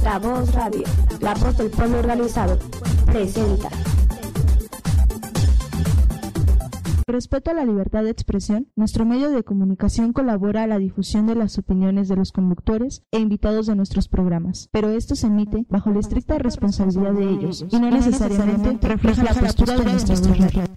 Nuestra Voz Radio, la voz del pueblo organizado, presenta. Respeto a la libertad de expresión, nuestro medio de comunicación colabora a la difusión de las opiniones de los conductores e invitados de nuestros programas, pero esto se emite bajo la estricta responsabilidad de ellos y no necesariamente refleja la postura de nuestra radio.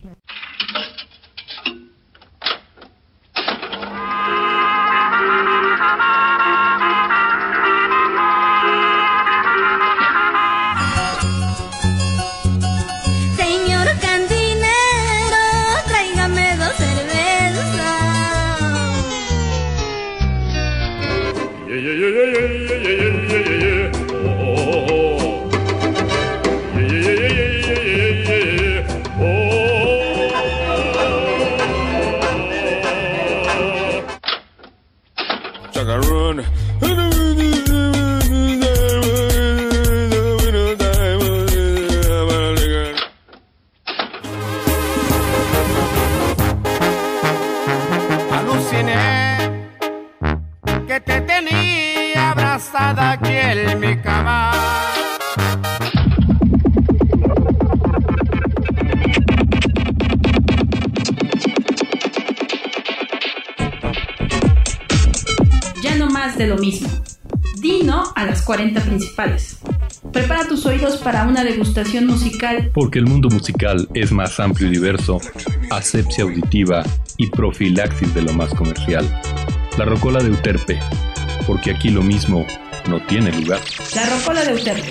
De lo mismo. Di no a las 40 principales. Prepara tus oídos para una degustación musical. Porque el mundo musical es más amplio y diverso, asepsia auditiva y profilaxis de lo más comercial. La Rocola de Euterpe, porque aquí lo mismo no tiene lugar. La Rocola de Euterpe.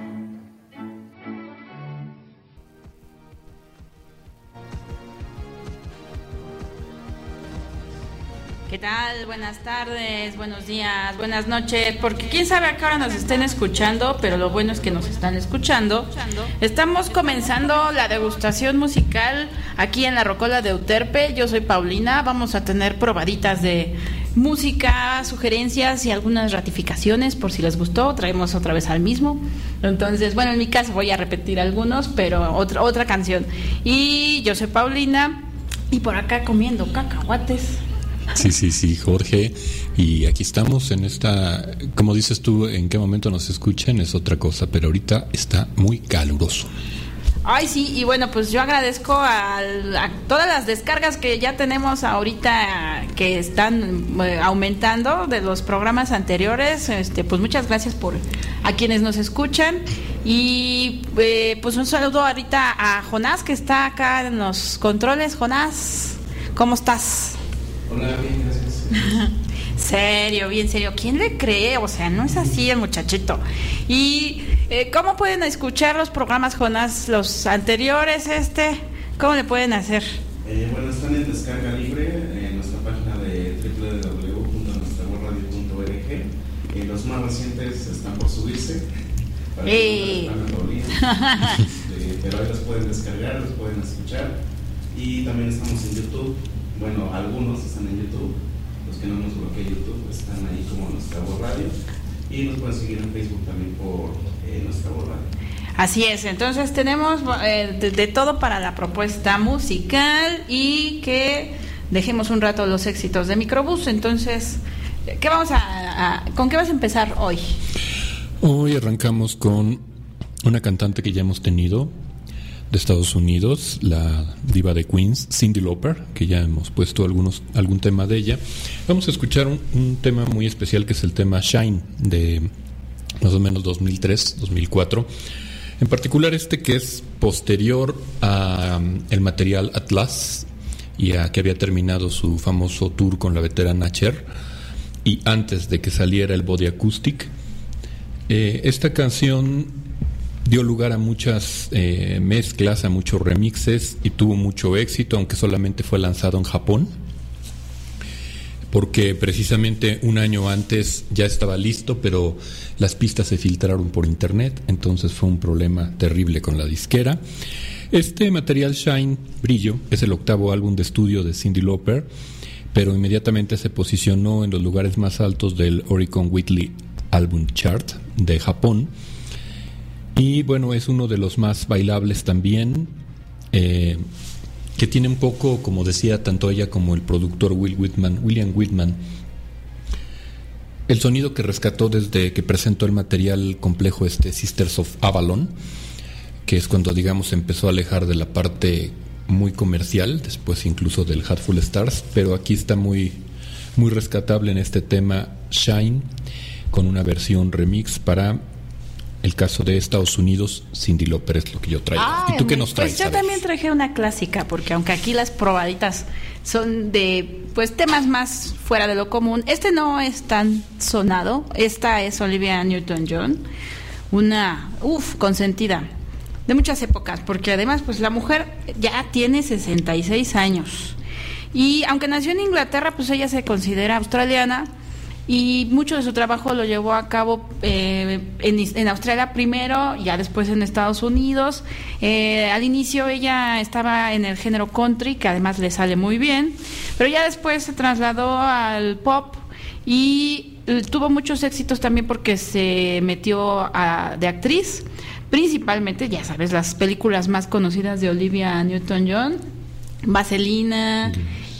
¿Qué tal? Buenas tardes, buenos días, buenas noches, porque quién sabe a qué hora nos estén escuchando, pero lo bueno es que nos están escuchando. Estamos comenzando la degustación musical aquí en la Rocola de Euterpe. Yo soy Paulina, vamos a tener probaditas de música, sugerencias y algunas ratificaciones por si les gustó, traemos otra vez al mismo. Entonces, bueno, en mi caso voy a repetir algunos, pero otra canción. Y yo soy Paulina y por acá comiendo cacahuates. Sí, Jorge, y aquí estamos en esta, como dices tú, en qué momento nos escuchan es otra cosa, pero ahorita está muy caluroso. Ay, sí, y bueno, pues yo agradezco a todas las descargas que ya tenemos ahorita, que están aumentando de los programas anteriores. Pues muchas gracias a quienes nos escuchan. Y pues un saludo ahorita a Jonás, que está acá en los controles. Jonás, ¿cómo estás? Hola, bien, gracias. Bien serio. ¿Quién le cree? O sea, no es así el muchachito. Y ¿cómo pueden escuchar los programas, Jonás? Los anteriores, ¿cómo le pueden hacer? Bueno, están en descarga libre en nuestra página de www.nuestravorradio.org. Los más recientes están por subirse. Para que pero ahí los pueden descargar, los pueden escuchar. Y también estamos en YouTube. Bueno, algunos están en YouTube, los que no nos bloquea YouTube están ahí como Nuestra Voz Radio, y nos pueden seguir en Facebook también por Nuestra Voz Radio. Así es, entonces tenemos de todo para la propuesta musical y que dejemos un rato los éxitos de Microbús. Entonces, ¿con qué vas a empezar hoy? Hoy arrancamos con una cantante que ya hemos tenido de Estados Unidos, la diva de Queens, Cyndi Lauper, que ya hemos puesto algún tema de ella. Vamos a escuchar un tema muy especial, que es el tema Shine, de más o menos 2003-2004. En particular que es posterior a el material Atlas y a que había terminado su famoso tour con la veterana Cher, y antes de que saliera el Body Acoustic. Esta canción dio lugar a muchas mezclas, a muchos remixes, y tuvo mucho éxito, aunque solamente fue lanzado en Japón, porque precisamente un año antes ya estaba listo, pero las pistas se filtraron por internet, entonces fue un problema terrible con la disquera. Este material Shine, Brillo, es el 8º álbum de estudio de Cyndi Lauper, pero inmediatamente se posicionó en los lugares más altos del Oricon Weekly Album Chart de Japón. Y bueno, es uno de los más bailables también, que tiene un poco, como decía tanto ella como el productor William Whitman, el sonido que rescató desde que presentó el material complejo Sisters of Avalon, que es cuando, digamos, empezó a alejar de la parte muy comercial, después incluso del Hatful Stars, pero aquí está muy, muy rescatable en este tema Shine, con una versión remix para el caso de Estados Unidos. Cyndi Lauper es lo que yo traigo. ¿Y tú qué nos traes? Pues yo también traje una clásica, porque aunque aquí las probaditas son de pues temas más fuera de lo común, este no es tan sonado. Esta es Olivia Newton-John, una consentida de muchas épocas, porque además pues la mujer ya tiene 66 años y aunque nació en Inglaterra, pues ella se considera australiana y mucho de su trabajo lo llevó a cabo en Australia primero, ya después en Estados Unidos. Al inicio ella estaba en el género country, que además le sale muy bien, pero ya después se trasladó al pop y tuvo muchos éxitos también porque se metió de actriz. Principalmente, ya sabes, las películas más conocidas de Olivia Newton-John, Vaselina,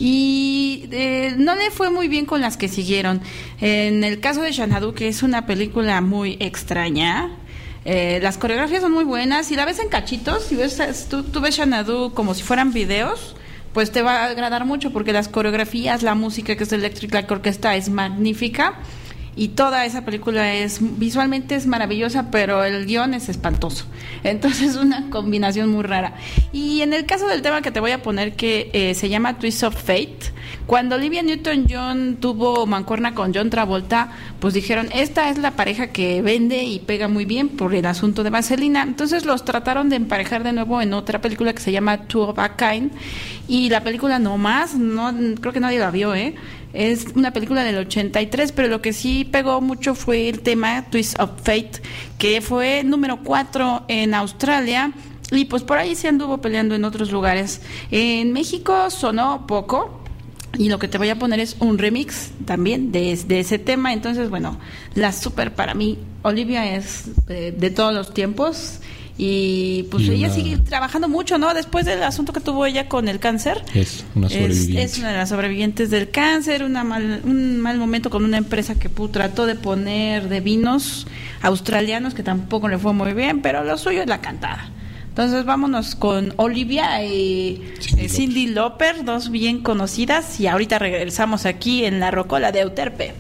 y no le fue muy bien con las que siguieron. En el caso de Xanadu, que es una película muy extraña, las coreografías son muy buenas, y la ves en cachitos, si ves, tú ves Xanadu como si fueran videos, pues te va a agradar mucho, porque las coreografías, la música que es Electric Light Orchestra es magnífica. Y toda esa película visualmente es maravillosa, pero el guión es espantoso. Entonces, una combinación muy rara. Y en el caso del tema que te voy a poner, que se llama Twist of Fate, cuando Olivia Newton-John tuvo mancuerna con John Travolta, pues dijeron, esta es la pareja que vende y pega muy bien por el asunto de Vaselina. Entonces los trataron de emparejar de nuevo en otra película que se llama Two of a Kind, y la película no creo que nadie la vio, Es una película del 83, pero lo que sí pegó mucho fue el tema Twist of Fate, que fue número 4 en Australia, y pues por ahí se anduvo peleando en otros lugares. En México sonó poco, y lo que te voy a poner es un remix también de ese tema. Entonces, bueno, la super para mí, Olivia es de todos los tiempos. Y pues ella sigue trabajando mucho, ¿no? Después del asunto que tuvo ella con el cáncer. Es una sobreviviente. Es una de las sobrevivientes del cáncer, un mal momento con una empresa que trató de poner de vinos australianos, que tampoco le fue muy bien, pero lo suyo es la cantada. Entonces vámonos con Olivia y Cyndi Lauper, dos bien conocidas, y ahorita regresamos aquí en la Rocola de Euterpe.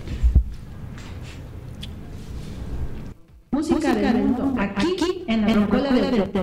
Música del mundo, aquí en la Rocola de Euterpe.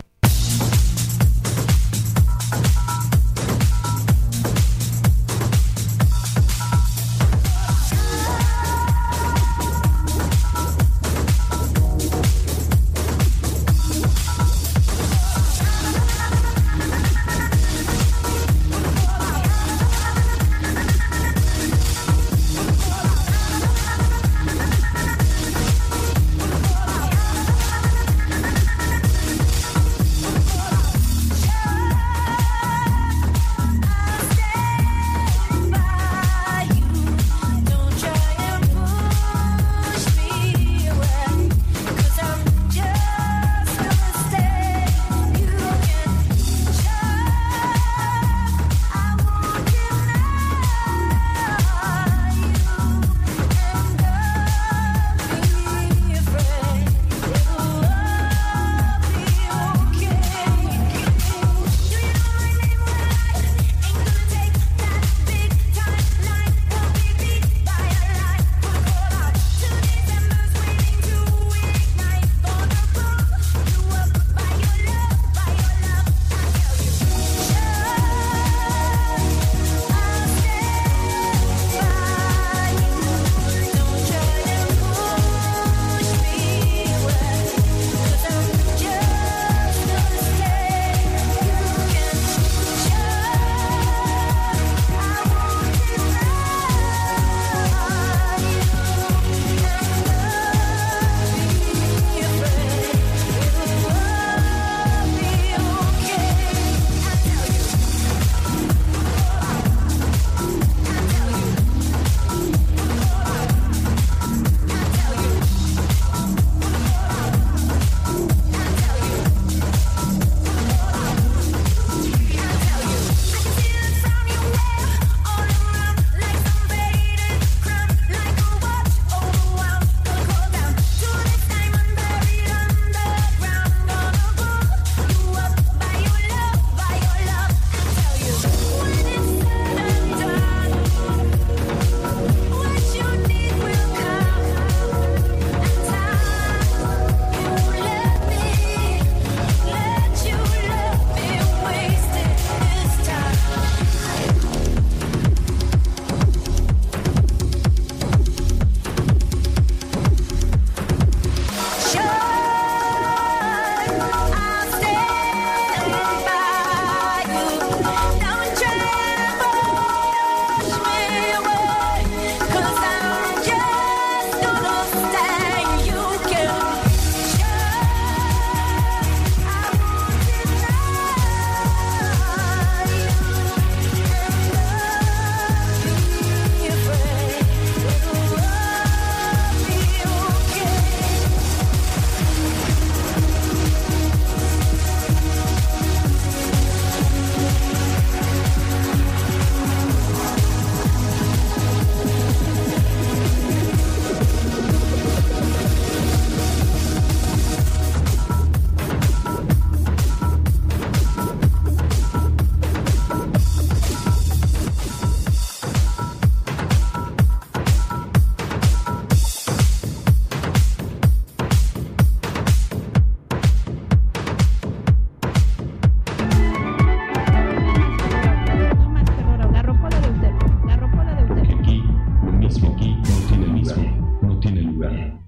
aquí no tiene mismo, no tiene lugar.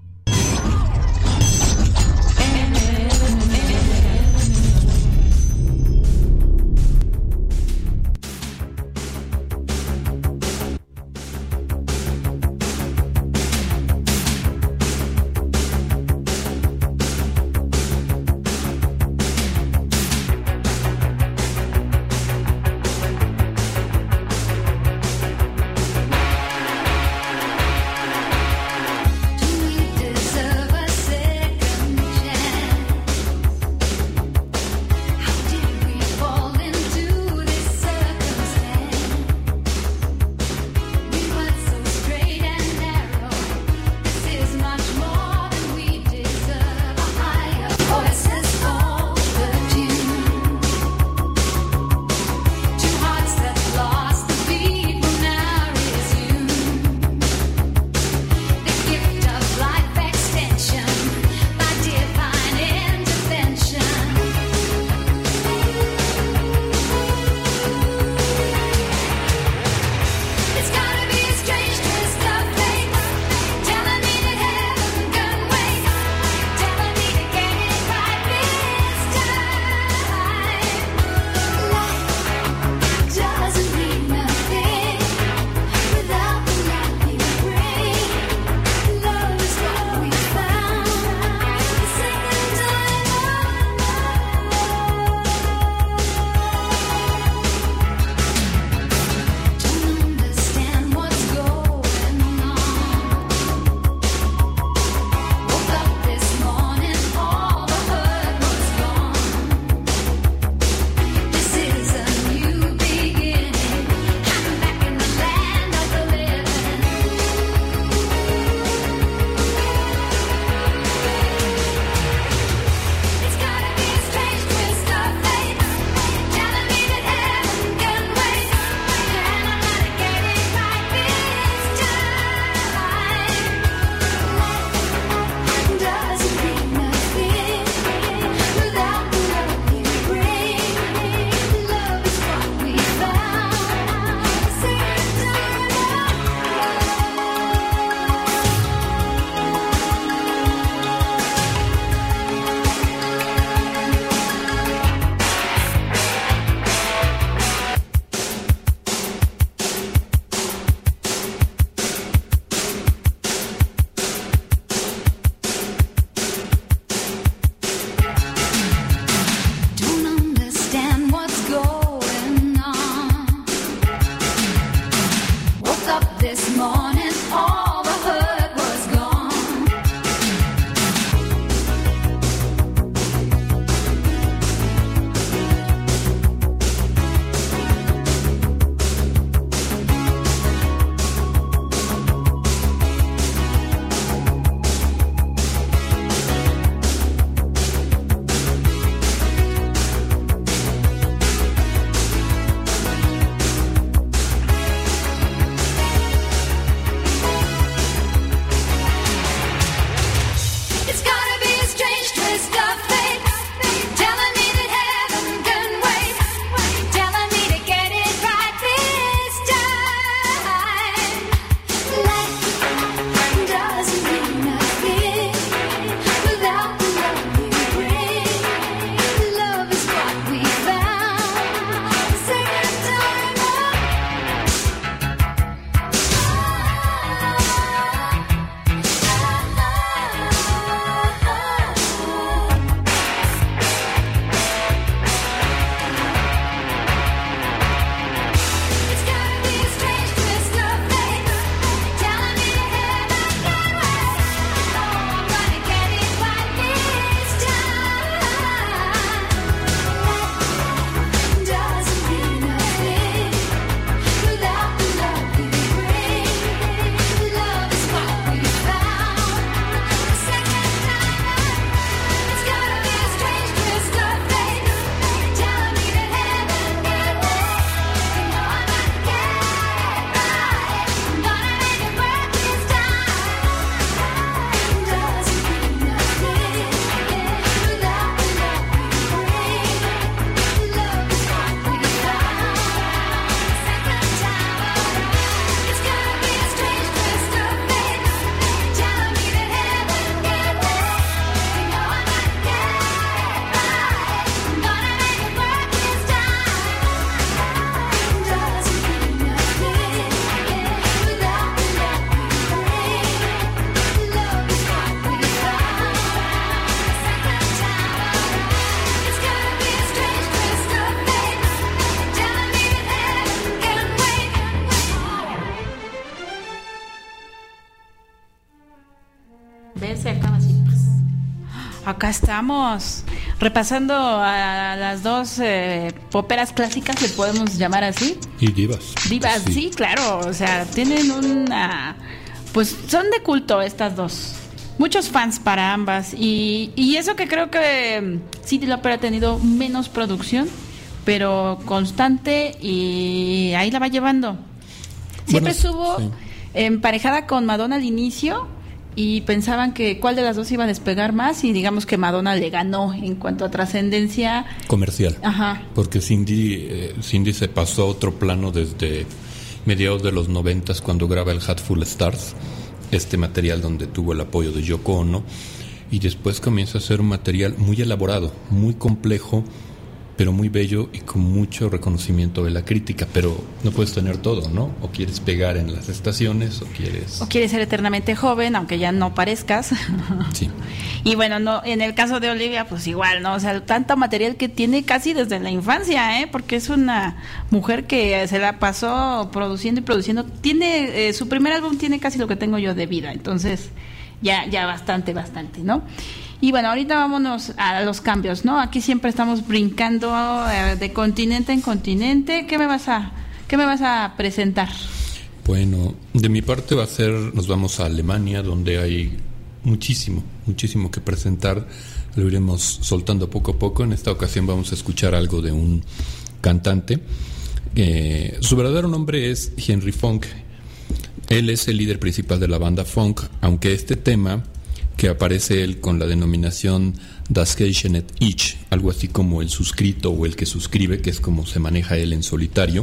¿Ves? Se acaba así. Acá estamos, repasando a las dos poperas clásicas, le podemos llamar así. Y divas. Divas, sí, claro, o sea, tienen una... Pues son de culto estas dos. Muchos fans para ambas. Y eso que creo que Cyndi Lauper ha tenido menos producción, pero constante, y ahí la va llevando. Siempre estuvo emparejada con Madonna al inicio, y pensaban que cuál de las dos iba a despegar más, y digamos que Madonna le ganó en cuanto a trascendencia comercial. Ajá. Porque Cyndi se pasó a otro plano desde mediados de los 90s, cuando graba el Hatful Stars, este material donde tuvo el apoyo de Yoko Ono, y después comienza a hacer un material muy elaborado, muy complejo, pero muy bello y con mucho reconocimiento de la crítica. Pero no puedes tener todo, ¿no? O quieres pegar en las estaciones, o quieres ser eternamente joven, aunque ya no parezcas. Sí. Y bueno, no, en el caso de Olivia, pues igual, ¿no? O sea, tanto material que tiene casi desde la infancia, porque es una mujer que se la pasó produciendo y produciendo. Tiene, su primer álbum tiene casi lo que tengo yo de vida, entonces ya bastante, ¿no? Y bueno, ahorita vámonos a los cambios, ¿no? Aquí siempre estamos brincando de continente en continente. ¿Qué me vas a presentar? Bueno, de mi parte nos vamos a Alemania, donde hay muchísimo que presentar. Lo iremos soltando poco a poco. En esta ocasión vamos a escuchar algo de un cantante. Su verdadero nombre es Henry Funk. Él es el líder principal de la banda Funk, aunque este tema, que aparece él con la denominación Das Geschenet Ich, algo así como el suscrito o el que suscribe, que es como se maneja él en solitario,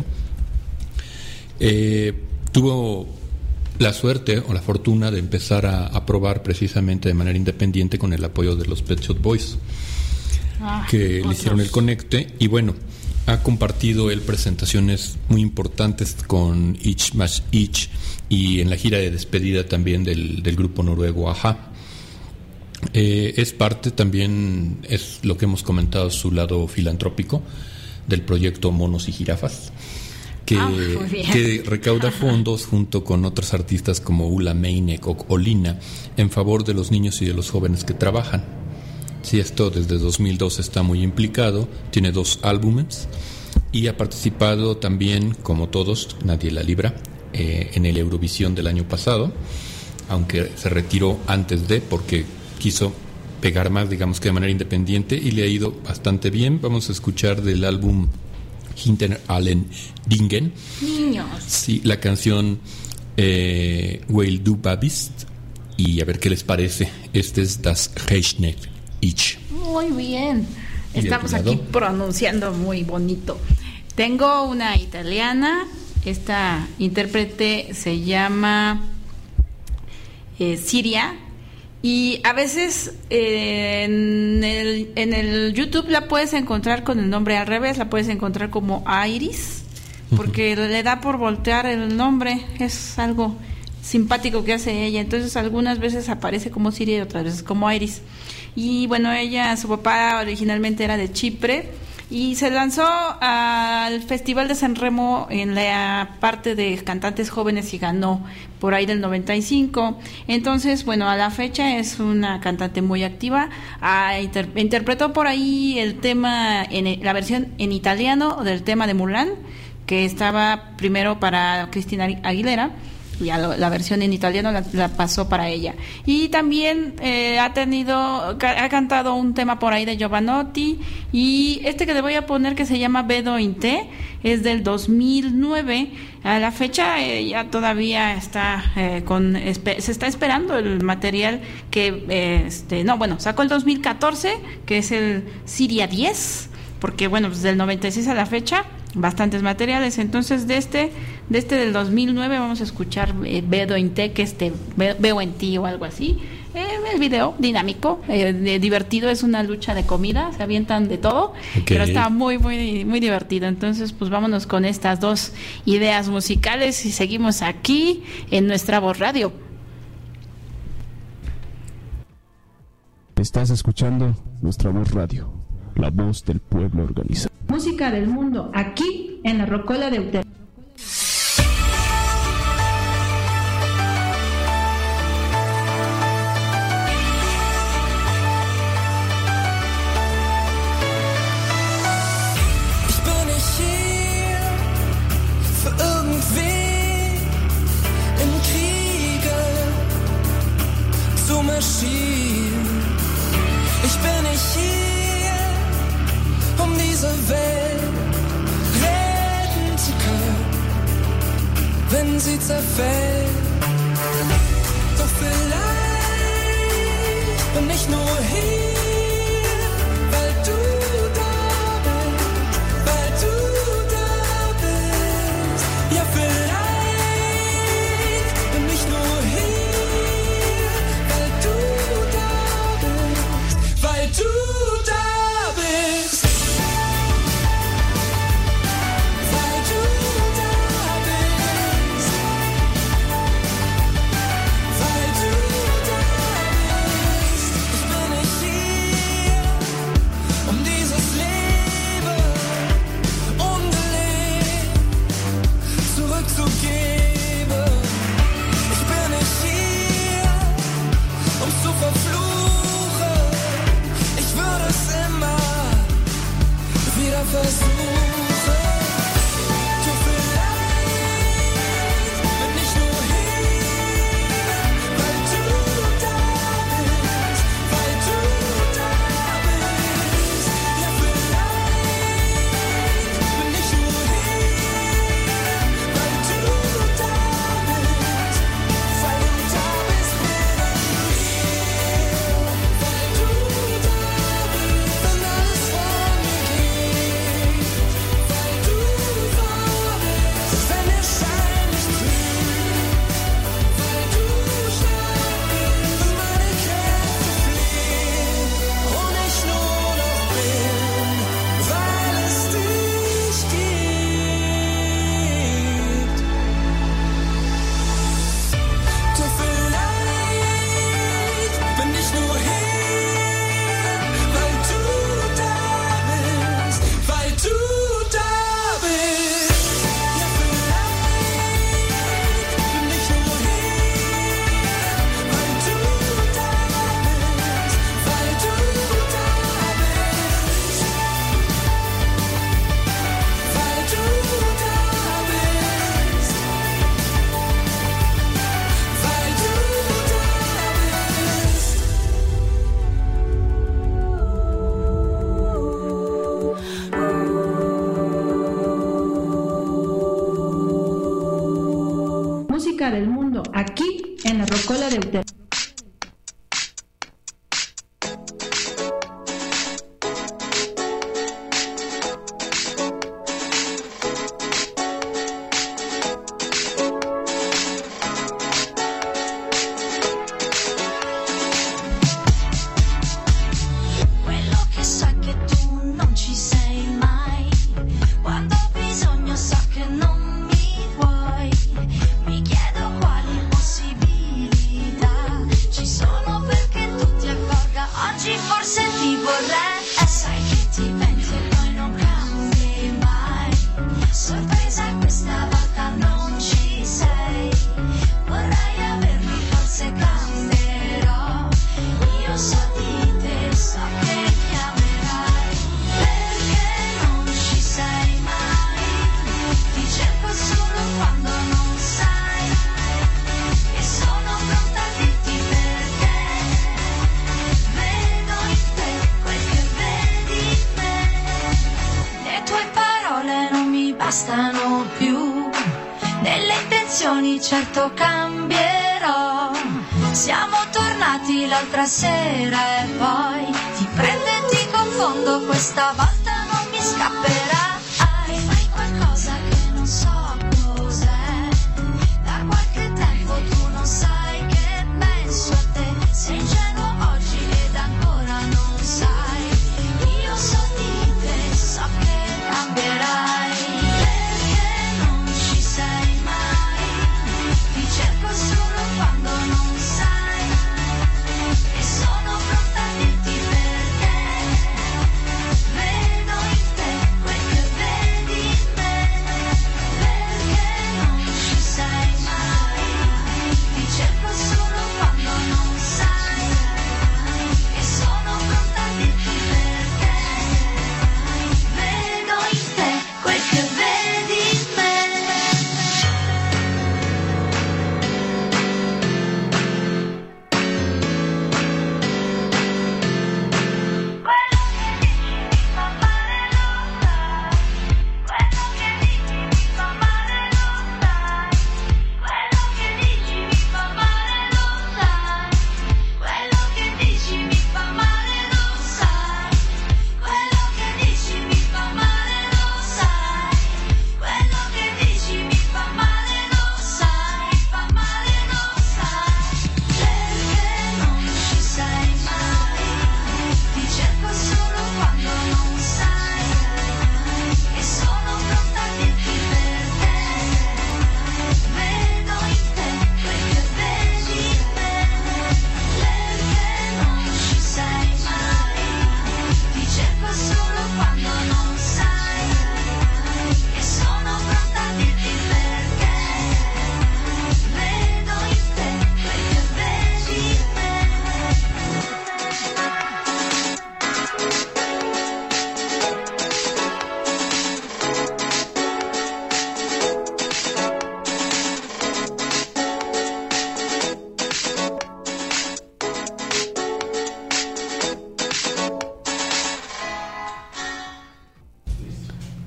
tuvo la suerte o la fortuna de empezar a probar precisamente de manera independiente con el apoyo de los Pet Shop Boys, que le hicieron el conecte. Y bueno, ha compartido él presentaciones muy importantes con Ich Mach Ich, y en la gira de despedida también del grupo noruego a-ha. Es parte también, es lo que hemos comentado, su lado filantrópico del proyecto Monos y Jirafas, que recauda fondos junto con otros artistas como Ulla Meinek o Olina en favor de los niños y de los jóvenes que trabajan. Sí, esto desde 2002 está muy implicado, tiene 2 álbumes y ha participado también, como todos, nadie la libra, en el Eurovisión del año pasado, aunque se retiró antes porque quiso pegar más, digamos que de manera independiente, y le ha ido bastante bien. Vamos a escuchar del álbum Hinter allen Dingen. Niños. Sí, la canción Weil du bist, y a ver qué les parece. Este es Das Geschenet Ich. Muy bien. Estamos aquí pronunciando muy bonito. Tengo una italiana. Esta intérprete se llama Siria. Y a veces en el YouTube la puedes encontrar con el nombre al revés, la puedes encontrar como Iris, porque le da por voltear el nombre. Es algo simpático que hace ella. Entonces algunas veces aparece como Siria y otras veces como Iris. Y bueno, su papá originalmente era de Chipre, y se lanzó al Festival de San Remo en la parte de cantantes jóvenes y ganó por ahí del 95. Entonces, bueno, a la fecha es una cantante muy activa. Interpretó por ahí el tema, la versión en italiano del tema de Mulan, que estaba primero para Cristina Aguilera, y la versión en italiano la pasó para ella. Y también ha cantado un tema por ahí de Giovanotti, y este que le voy a poner, que se llama Vedo in te, es del 2009. A la fecha ya todavía está se está esperando el material que sacó el 2014, que es el Siria 10, porque bueno, pues del 96 a la fecha bastantes materiales. Entonces de este del 2009 vamos a escuchar Vedo in te, que veo en ti o algo así. El video dinámico, divertido, es una lucha de comida, se avientan de todo, pero está muy muy divertido. Entonces pues vámonos con estas 2 ideas musicales y seguimos aquí en Nuestra Voz Radio. Estás escuchando Nuestra Voz Radio, la voz del pueblo organizado. Música del mundo, aquí en la Rocola de Uterpe. Maschinen. Ich bin nicht hier, um diese Welt retten zu können, wenn sie zerfällt. Doch vielleicht bin ich nur hier, weil du da bist, weil du da bist. Ja, vielleicht bin ich nur hier, weil du da bist, weil du da bist. Weil du da bist. Weil du da bist. Ich bin nicht hier, um dieses Leben ungelebt zurückzugeben. Ich bin nicht hier, um's zu verfluchen. Ich würde es immer wieder versuchen. Du, vielleicht bin ich nur hier, weil du da bist, weil du da bist. Ja, vielleicht bin ich nur hier, weil du da bist, weil du da bist, bin ich hier, weil du da bist, wenn alles vor mir geht, weil du da bist, wenn der Schein nicht trügt, weil du stark bist, wenn meine Kräfte fliehen und ich nur noch bin, weil es dich gibt. Du, vielleicht bin ich nur hier, weil du da bist, weil du da bist. Ja, vielleicht bin ich nur hier, weil du da bist, weil du da bist. Weil du da bist. Weil du Música del mundo, aquí en la Rocola de Uterpe. Quello che so è che tu non ci sei mai. Quando ho bisogno so che non mi vuoi. Mi chiedo quali possibilità ci sono perché tu ti accorga. Oggi forse ti vorrei. Sai che ti penti e poi non cambi mai. Sorpresa questa volta non ci sei. Vorrei avermi, forse cambierò. Io so di te, so che chiamerai. Perché non ci sei mai? Ti cerco solo quando non sai. E sono pronta a dirti perché. Vedo in te quel che vedi in me. Le tue parole non mi bastano più. Nelle intenzioni certo cambierò. Siamo tornati l'altra sera e poi ti prendo e ti confondo. Questa volta non mi scapperai. Fai qualcosa che non so cos'è. Da qualche tempo tu non sai che penso a te. Sei ingenuo oggi ed ancora non sai. Io so di te, so che cambierai. Perché non ci sei mai? Ti cerco solo quando non sai. E sono pronta a dirti perché. Vedo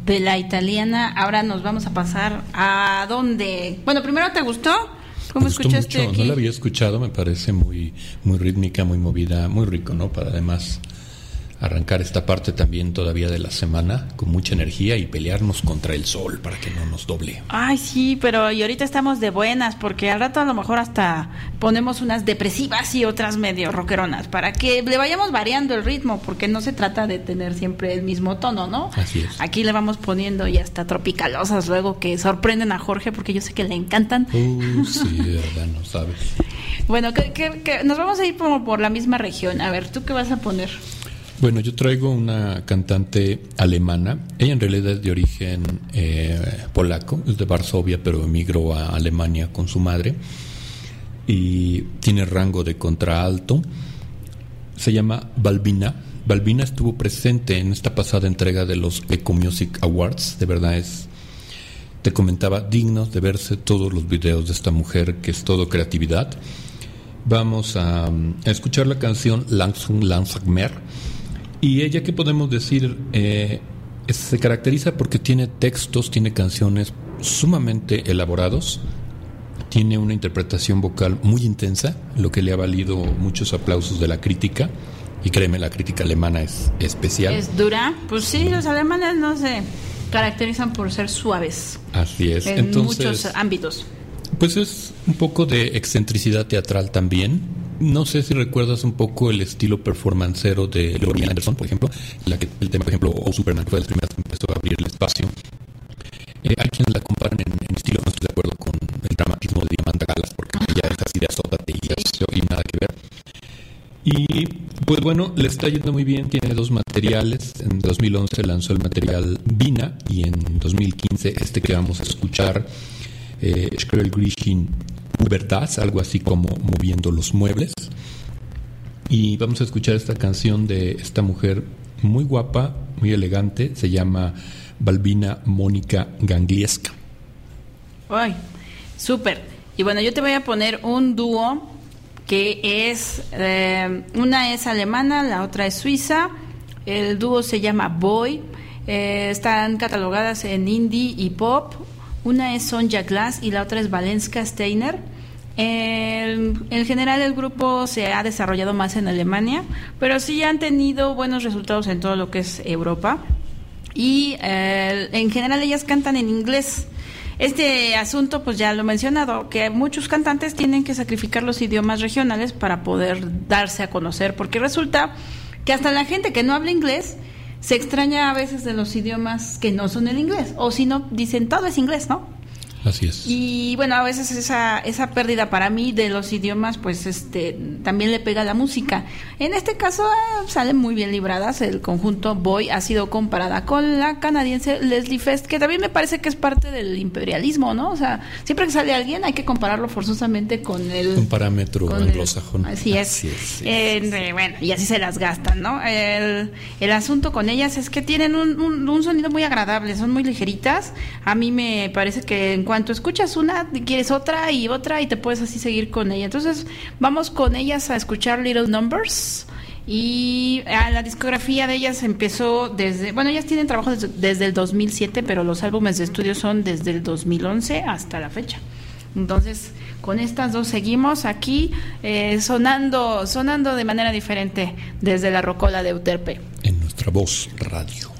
de la italiana. Ahora nos vamos a pasar a ¿dónde? Bueno, primero, ¿te gustó? ¿Cómo Me gustó escuchaste mucho, aquí? no la había escuchado, me parece muy rítmica, muy movida, muy rico, ¿no? Para además arrancar esta parte también todavía de la semana con mucha energía y pelearnos contra el sol para que no nos doble. Ay, sí, pero y ahorita estamos de buenas porque al rato a lo mejor hasta ponemos unas depresivas y otras medio rockeronas para que le vayamos variando el ritmo, porque no se trata de tener siempre el mismo tono, ¿no? Así es. Aquí le vamos poniendo y hasta tropicalosas luego que sorprenden a Jorge porque yo sé que le encantan. Sí, de verdad, no sabes. Bueno, que nos vamos a ir como por la misma región. A ver, ¿tú qué vas a poner? Bueno, yo traigo una cantante alemana. Ella en realidad es de origen polaco, es de Varsovia, pero emigró a Alemania con su madre y tiene rango de contraalto. Se llama Balbina. Balbina estuvo presente en esta pasada entrega de los Eco Music Awards. De verdad te comentaba, dignos de verse todos los videos de esta mujer, que es todo creatividad. Vamos a escuchar la canción Langsam Mer. Y ella, ¿qué podemos decir? Se caracteriza porque tiene textos, tiene canciones sumamente elaborados, tiene una interpretación vocal muy intensa, lo que le ha valido muchos aplausos de la crítica. Y créeme, la crítica alemana es especial. ¿Es dura? Pues sí, los alemanes no se caracterizan por ser suaves. Así es. En muchos ámbitos. Pues es un poco de excentricidad teatral también. No sé si recuerdas un poco el estilo performancero de Laurie Anderson, por ejemplo, el tema, por ejemplo, O Superman, fue de las primeras que empezó a abrir el espacio. Hay quienes la comparan en estilo, no estoy de acuerdo con el dramatismo de Diamanda Galas, porque ella es así de azótate y nada que ver. Y pues bueno, le está yendo muy bien, tiene 2 materiales. En 2011 lanzó el material Vina y en 2015 que vamos a escuchar, Schkrel Grishin Uberdas, algo así como Moviendo los Muebles. Y vamos a escuchar esta canción de esta mujer muy guapa, muy elegante, se llama Balbina Mónica Ganglieska. Ay, súper. Y bueno, yo te voy a poner un dúo que es, una es alemana, la otra es suiza. El dúo se llama Boy. Están catalogadas en indie y pop. Una es Sonja Glass y la otra es Valenska Steiner. En general el grupo se ha desarrollado más en Alemania, pero sí han tenido buenos resultados en todo lo que es Europa. Y en general ellas cantan en inglés. Este asunto, pues ya lo he mencionado, que muchos cantantes tienen que sacrificar los idiomas regionales para poder darse a conocer, porque resulta que hasta la gente que no habla inglés se extraña a veces de los idiomas que no son el inglés, o si no, dicen todo es inglés, ¿no? Así es. Y bueno, a veces esa pérdida para mí de los idiomas, pues también le pega a la música. En este caso salen muy bien libradas. El conjunto Boy ha sido comparada con la canadiense Leslie Fest, que también me parece que es parte del imperialismo, ¿no? O sea, siempre que sale alguien hay que compararlo forzosamente con un parámetro anglosajón. Así es. Bueno, y así se las gastan, ¿no? El asunto con ellas es que tienen un sonido muy agradable, son muy ligeritas. A mí me parece que en cuanto escuchas una, quieres otra y te puedes así seguir con ella. Entonces vamos con ellas a escuchar Little Numbers. Y la discografía de ellas empezó ellas tienen trabajo desde el 2007, pero los álbumes de estudio son desde el 2011 hasta la fecha. Entonces con estas dos seguimos aquí sonando de manera diferente desde la Rocola de Euterpe en nuestra voz radio.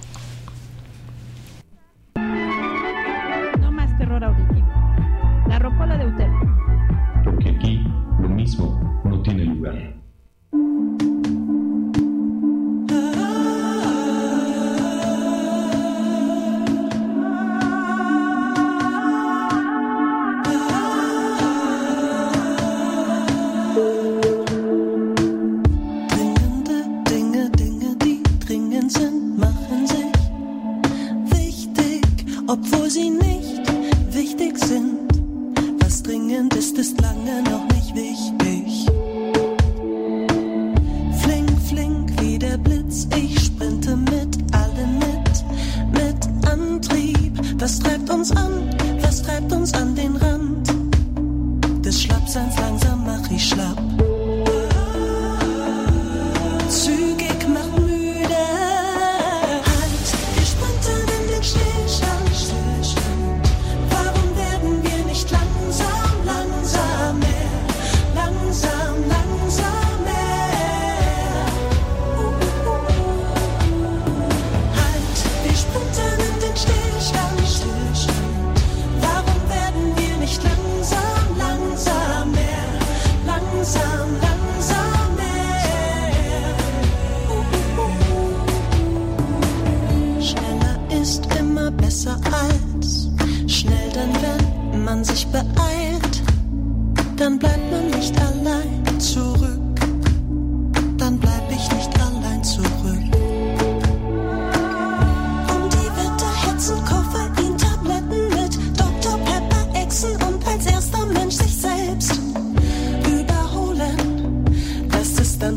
Auditivo. La Rocola de Euterpe. Porque aquí lo mismo no tiene lugar. Dinge, die dringend sind, machen sich wichtig, obwohl sie nicht wichtig sind. Was dringend ist, ist lange noch nicht wichtig.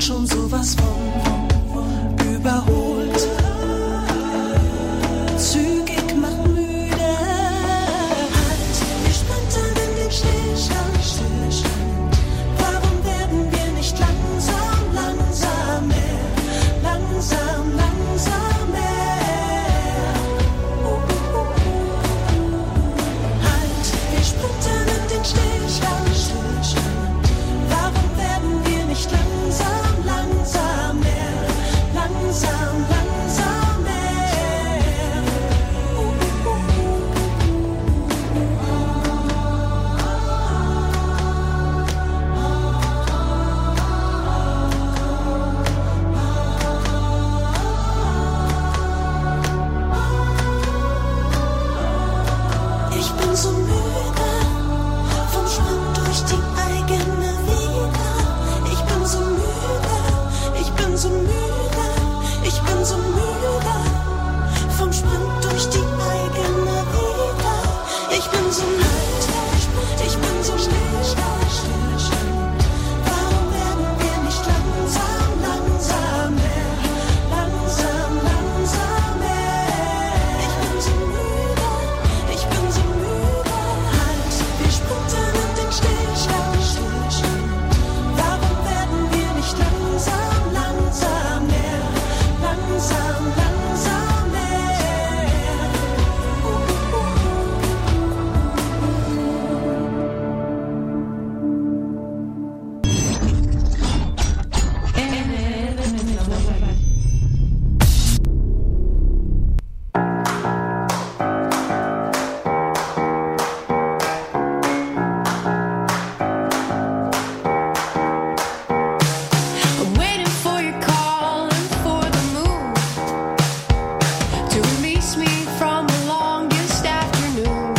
schon sowas von überholt. Zügig macht müde. Halt, wir sprinten in den Stillstand. Warum werden wir nicht langsam, langsam mehr? Langsam, langsam mehr. Halt, wir sprinten in den Stillstand. Warum werden wir nicht langsam, langsam mehr? Langsam, langsam mehr. Ich bin so müde vom Sprint durch die eigene Vita. Ich bin so müde, ich bin so müde, ich bin so müde vom Sprint durch die eigene Vita. Ich bin so müde, ich bin so müde. Warum werden wir nicht langsam, langsam mehr? Langsam, langsam mehr. Ich bin so müde, ich bin so müde. Halt, wir sprinten in den Stillstand. Warum werden wir nicht langsam, langsam mehr? Langsam, langsam mehr. I'm waiting for your call and for the moon to release me from the longest afternoon.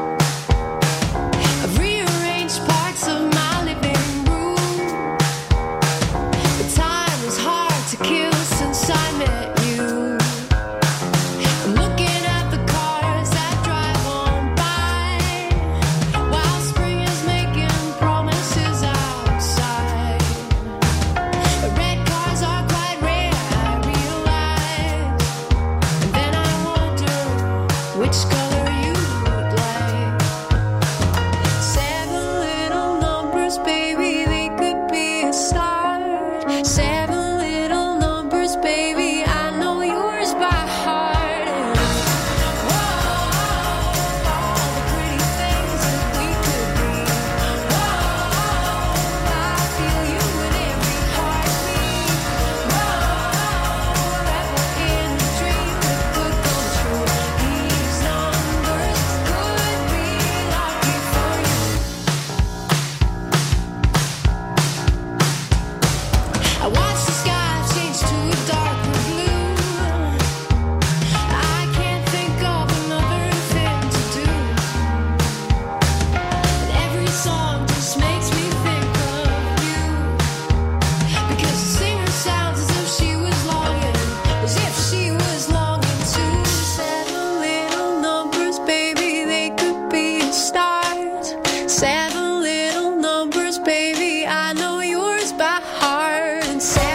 I've rearranged parts of my living room. The time is hard to kill since I met you. I'm looking at the cars that drive on by while spring is making promises outside. The red cars are quite rare, I realize. And then I wonder which color you would like. 7 little numbers, baby, they could be a start. 7 little numbers, baby, I know yours by heart. And whoa, all the pretty things that we could be. Whoa, I feel you in every heartbeat. Whoa, that we're in a dream that could come true. These numbers could be lucky for you. I watch the sky change to a darker blue. I can't think of another thing to do. And every song just makes me think of you. Because the singer sounds as if she was longing too. 7 little numbers, baby, they could be a start. 7 little numbers, baby, I know yours by heart. And 7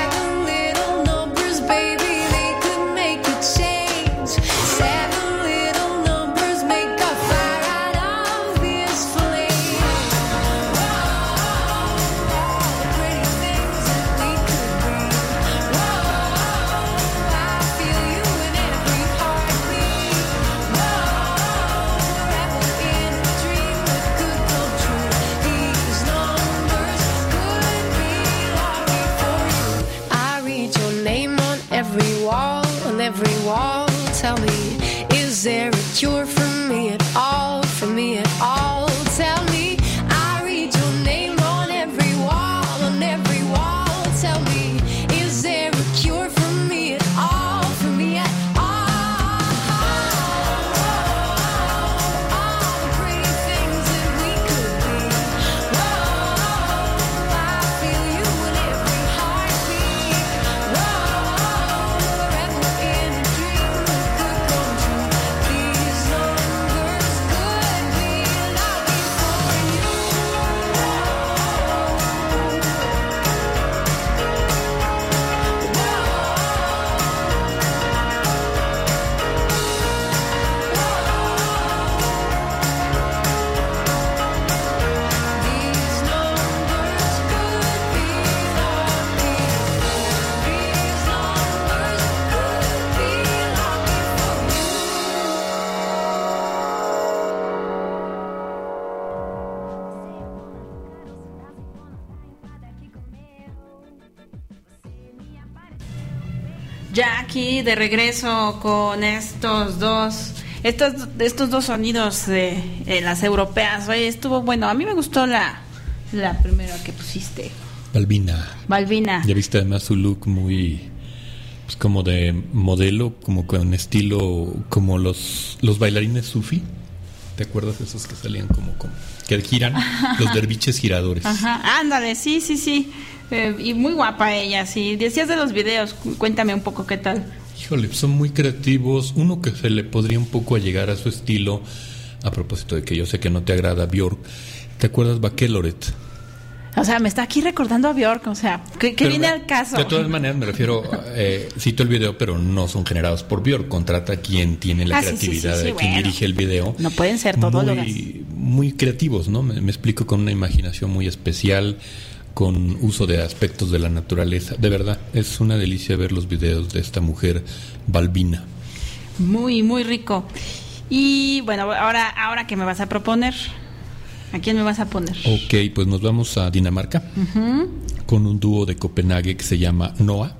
Ya aquí de regreso con estos dos sonidos de las europeas. Oye, estuvo bueno. A mí me gustó la primera que pusiste. Balbina. Ya viste además su look muy, pues, como de modelo, como con estilo como los bailarines sufi. ¿Te acuerdas de esos que salían como que giran? Los derviches giradores. Ajá, ándale, sí. Y muy guapa ella, sí. Decías de los videos, cuéntame un poco qué tal. Híjole, son muy creativos. Uno que se le podría un poco allegar a su estilo, a propósito de que yo sé que no te agrada Björk. ¿Te acuerdas Bacheloret? O sea, me está aquí recordando a Björk, o sea, que viene al caso. De todas maneras, me refiero, cito el video, pero no son generados por Björk. Contrata a quien tiene la creatividad, de quien dirige el video. No pueden ser todólogas. Muy creativos, ¿no? Me explico, con una imaginación muy especial, con uso de aspectos de la naturaleza. De verdad, es una delicia ver los videos de esta mujer, Balbina. Muy, muy rico. Y bueno, ahora ¿qué me vas a proponer? ¿A quién me vas a poner? Ok, pues nos vamos a Dinamarca con un dúo de Copenhague que se llama Noah.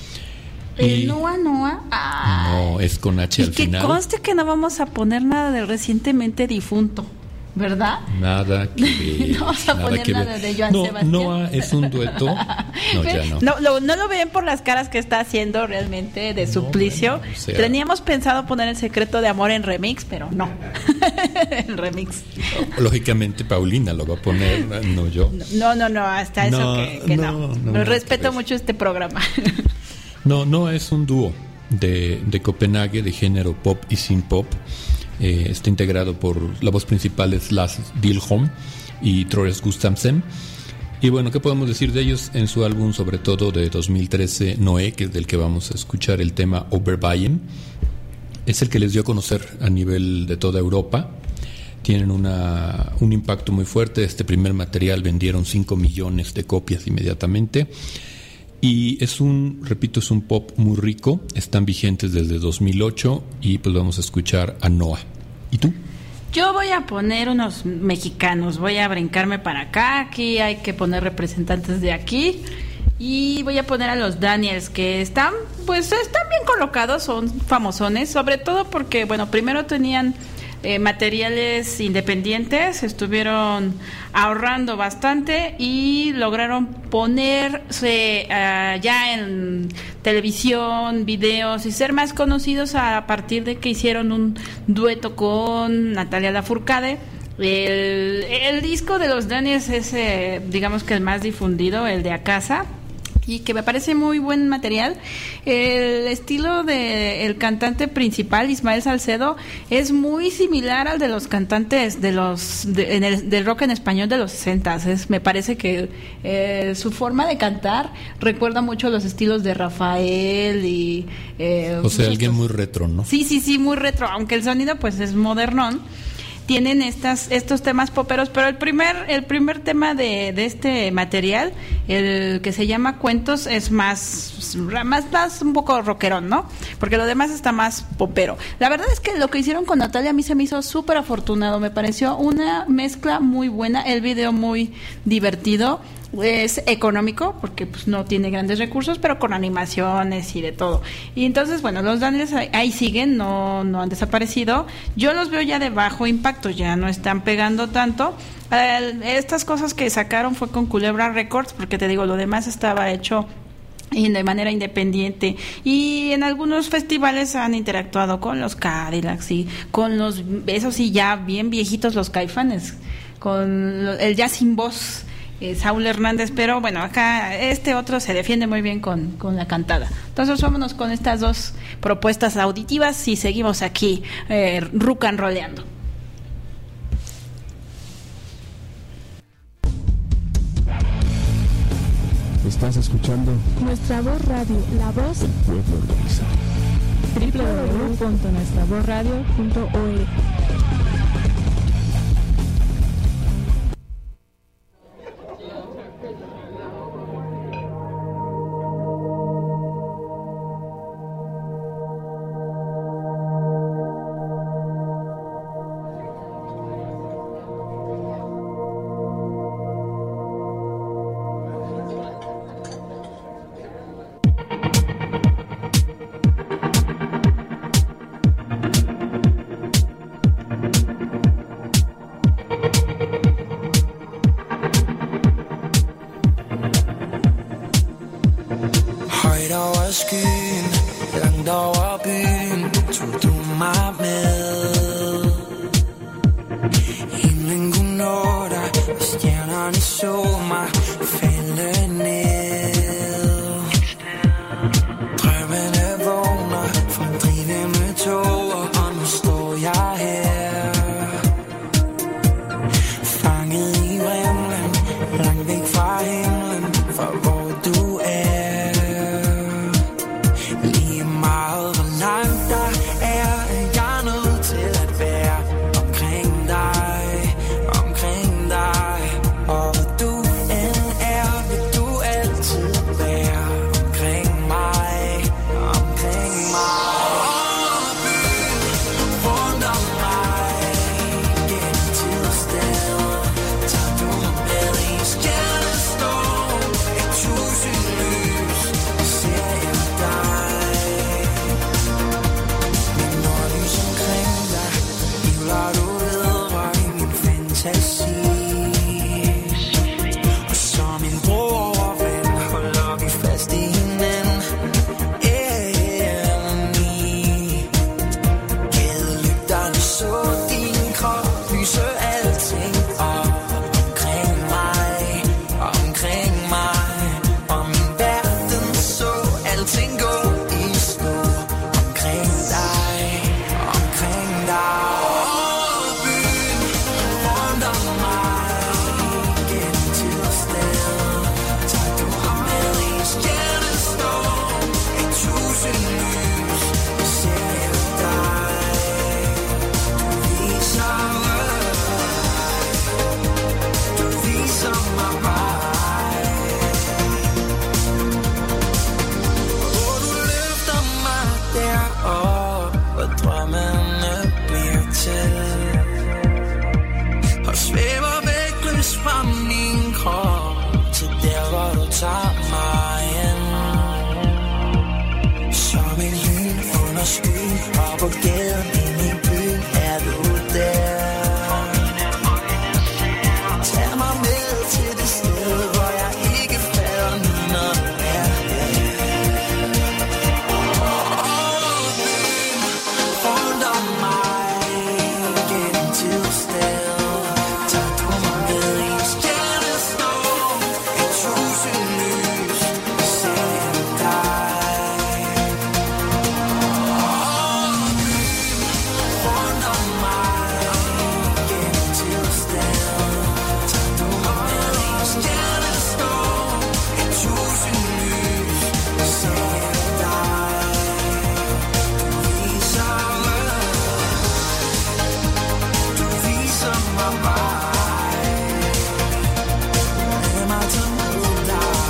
Noah. No, es con H al final. Y que conste que no vamos a poner nada del recientemente difunto, ¿verdad? Nada que ver. No vamos a poner nada de Joan Sebastián. Noah es un dueto. No, ya no. No lo ven por las caras que está haciendo realmente de suplicio. Bueno, o sea, teníamos pensado poner El secreto de amor en remix, pero no. El remix. Lógicamente Paulina lo va a poner, no yo. No, hasta eso que no. No, respeto mucho este programa. No, es un dúo de Copenhague de género pop y synth pop. Está integrado por la voz principal es Lars Dilholm y Troels Gustafsson. Y bueno, ¿qué podemos decir de ellos? En su álbum, sobre todo de 2013, Noé, que es del que vamos a escuchar el tema Overbyen, es el que les dio a conocer a nivel de toda Europa. Tienen un impacto muy fuerte. Este primer material vendieron 5 millones de copias inmediatamente. Y es un pop muy rico. Están vigentes desde 2008 y pues vamos a escuchar a Noah. ¿Y tú? Yo voy a poner unos mexicanos, voy a brincarme para acá. Aquí hay que poner representantes de aquí. Y voy a poner a los Daniels, que están bien colocados, son famosones, sobre todo porque, bueno, primero tenían materiales independientes, estuvieron ahorrando bastante y lograron ponerse ya en televisión, videos y ser más conocidos a partir de que hicieron un dueto con Natalia Lafourcade. El disco de los Daniels es digamos que el más difundido, el de A Casa, y que me parece muy buen material. El estilo del cantante principal, Ismael Salcedo, es muy similar al de los cantantes del rock en español de los 60s. Me parece que su forma de cantar recuerda mucho a los estilos de Rafael y o sea, alguien muy retro, ¿no? Sí, muy retro, aunque el sonido pues es modernón. Tienen estos temas poperos, pero el primer tema de este material, el que se llama Cuentos, es más un poco rockerón, ¿no? Porque lo demás está más popero. La verdad es que lo que hicieron con Natalia a mí se me hizo súper afortunado, me pareció una mezcla muy buena, el video muy divertido. Es económico porque pues no tiene grandes recursos, pero con animaciones y de todo. Y entonces, bueno, los Daniels ahí siguen, no han desaparecido. Yo los veo ya de bajo impacto, ya no están pegando tanto. Estas cosas que sacaron fue con Culebra Records, porque te digo, lo demás estaba hecho de manera independiente, y en algunos festivales han interactuado con los Cadillacs y con esos sí ya bien viejitos, los Caifanes, con el jazz sin voz, Saúl Hernández, pero bueno, acá este otro se defiende muy bien con la cantada. Entonces vámonos con estas dos propuestas auditivas y seguimos aquí rock and rollando. Estás escuchando Nuestra Voz Radio, la voz del pueblo organizado. www.nuestravozradio.org. Midt over skyen, langt over byen, tog du mig med. Himlen kunne nå dig, og stjernerne så mig falde ned. Drømmene vågner fra drivende tog, og nu står jeg her, fanget i vrimlen, langt væk fra himlen, fra hvor du er. Lige meget hvor langt der er, jeg nødt til at være omkring dig, omkring dig. Og hvor du end er, vil du altid være omkring mig, omkring mig. Over byen, rundt om mig, gennem tid og sted, tager du mig med i stjernestorm, et tusind lys, ser jeg dig. Men når lys omkring dig, hivler du videre i min fantasi. Og som en bro over vand, holder vi fast i hinanden. Gadelygterne så din krop, lyser alting op omkring mig, omkring mig. Og min verden så alting gå i stå omkring dig, omkring dig. Over byen, rundt om mig, gennem tid og sted, tager du mig med i stjernestorm, et tusind lys, ser jeg dig. Du viser mig vej, og du løfter mig derop, hvor drømmene bliver til, og svæver væk løs fra min krop, til der hvor du tager mig hen. Som en lyn under skyen, og på gaden ind i byen er du der. Tag mig med til det sted, hvor jeg ikke falder ned, når du er der. Over byen, rundt om mig, gennem tid og sted, tager du mig med i stjernestorm, et tusind lys, ser jeg dig. Over byen, rundt om mig, gennem tid og sted, tager du mig med i stjernestorm, et tusind lys, ser jeg dig. Du viser mig vej, lad mig tage med dig,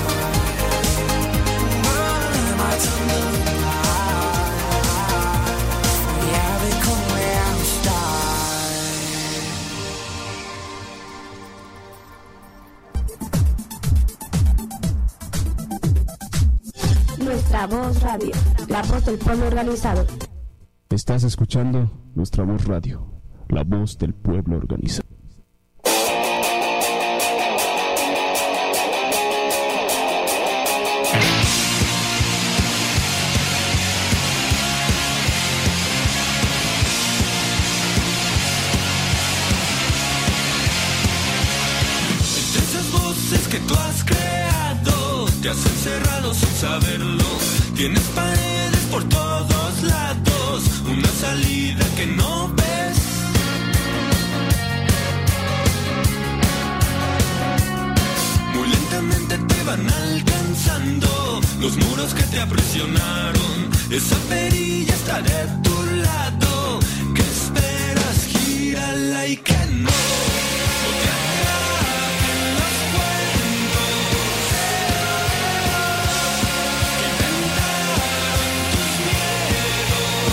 lad mig tage med dig, for jeg vil kun være hos dig. Nuestra Voz Radio, la voz del pueblo organizado. Estás escuchando Nuestra Voz Radio, la voz del pueblo organizado. Entre esas voces que tú has creado, te has encerrado sin saberlo. Tienes paredes por todos lados, una salida que no ves. Muy lentamente te van alcanzando los muros que te aprisionaron. Esa perilla está de tu lado. ¿Qué esperas? Gírala y que no. No te atrapen los cuentos que inventaron tus miedos.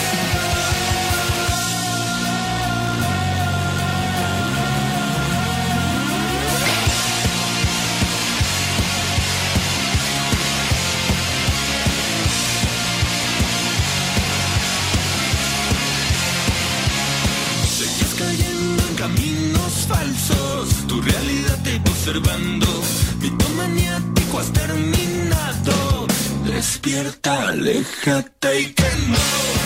Seguías cayendo en caminos falsos, tu realidad te iba observando. Mitomaniático has terminado. Les despierta, aléjate y que no.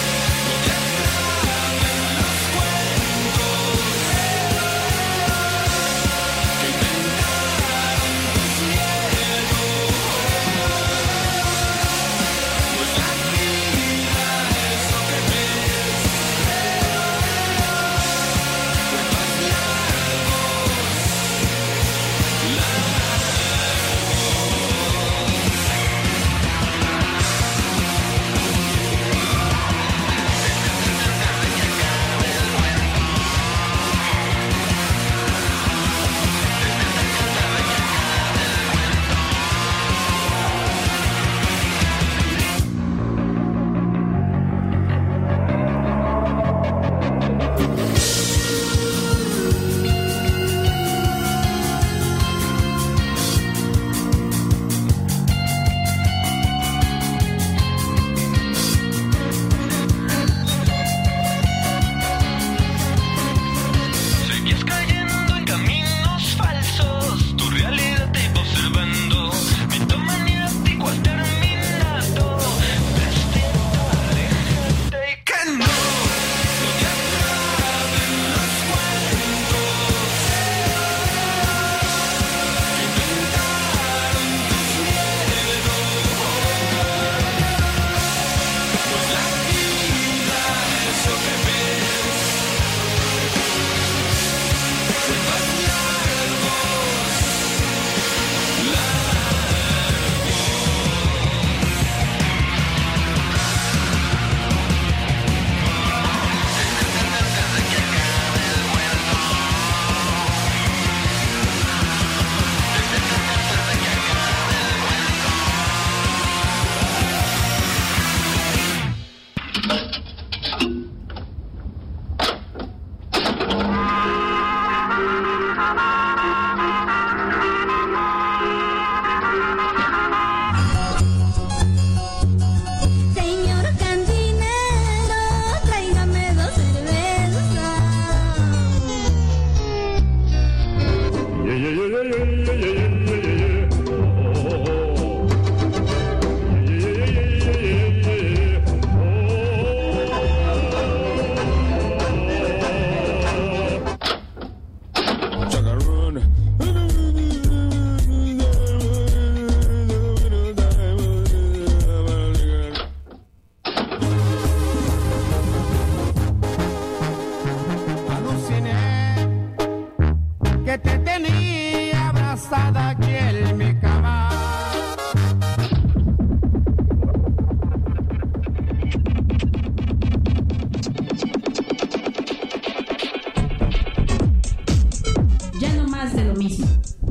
Ya no más de lo mismo.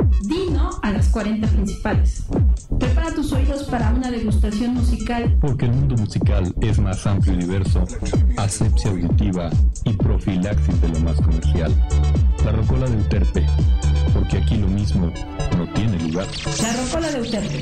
Di no a las 40 principales. Prepara tus oídos para una degustación musical. Porque el mundo musical es más amplio y diverso, asepsia auditiva y profilaxis de lo más comercial. La rocola de Euterpe, porque aquí lo mismo no tiene lugar. La rocola de Euterpe.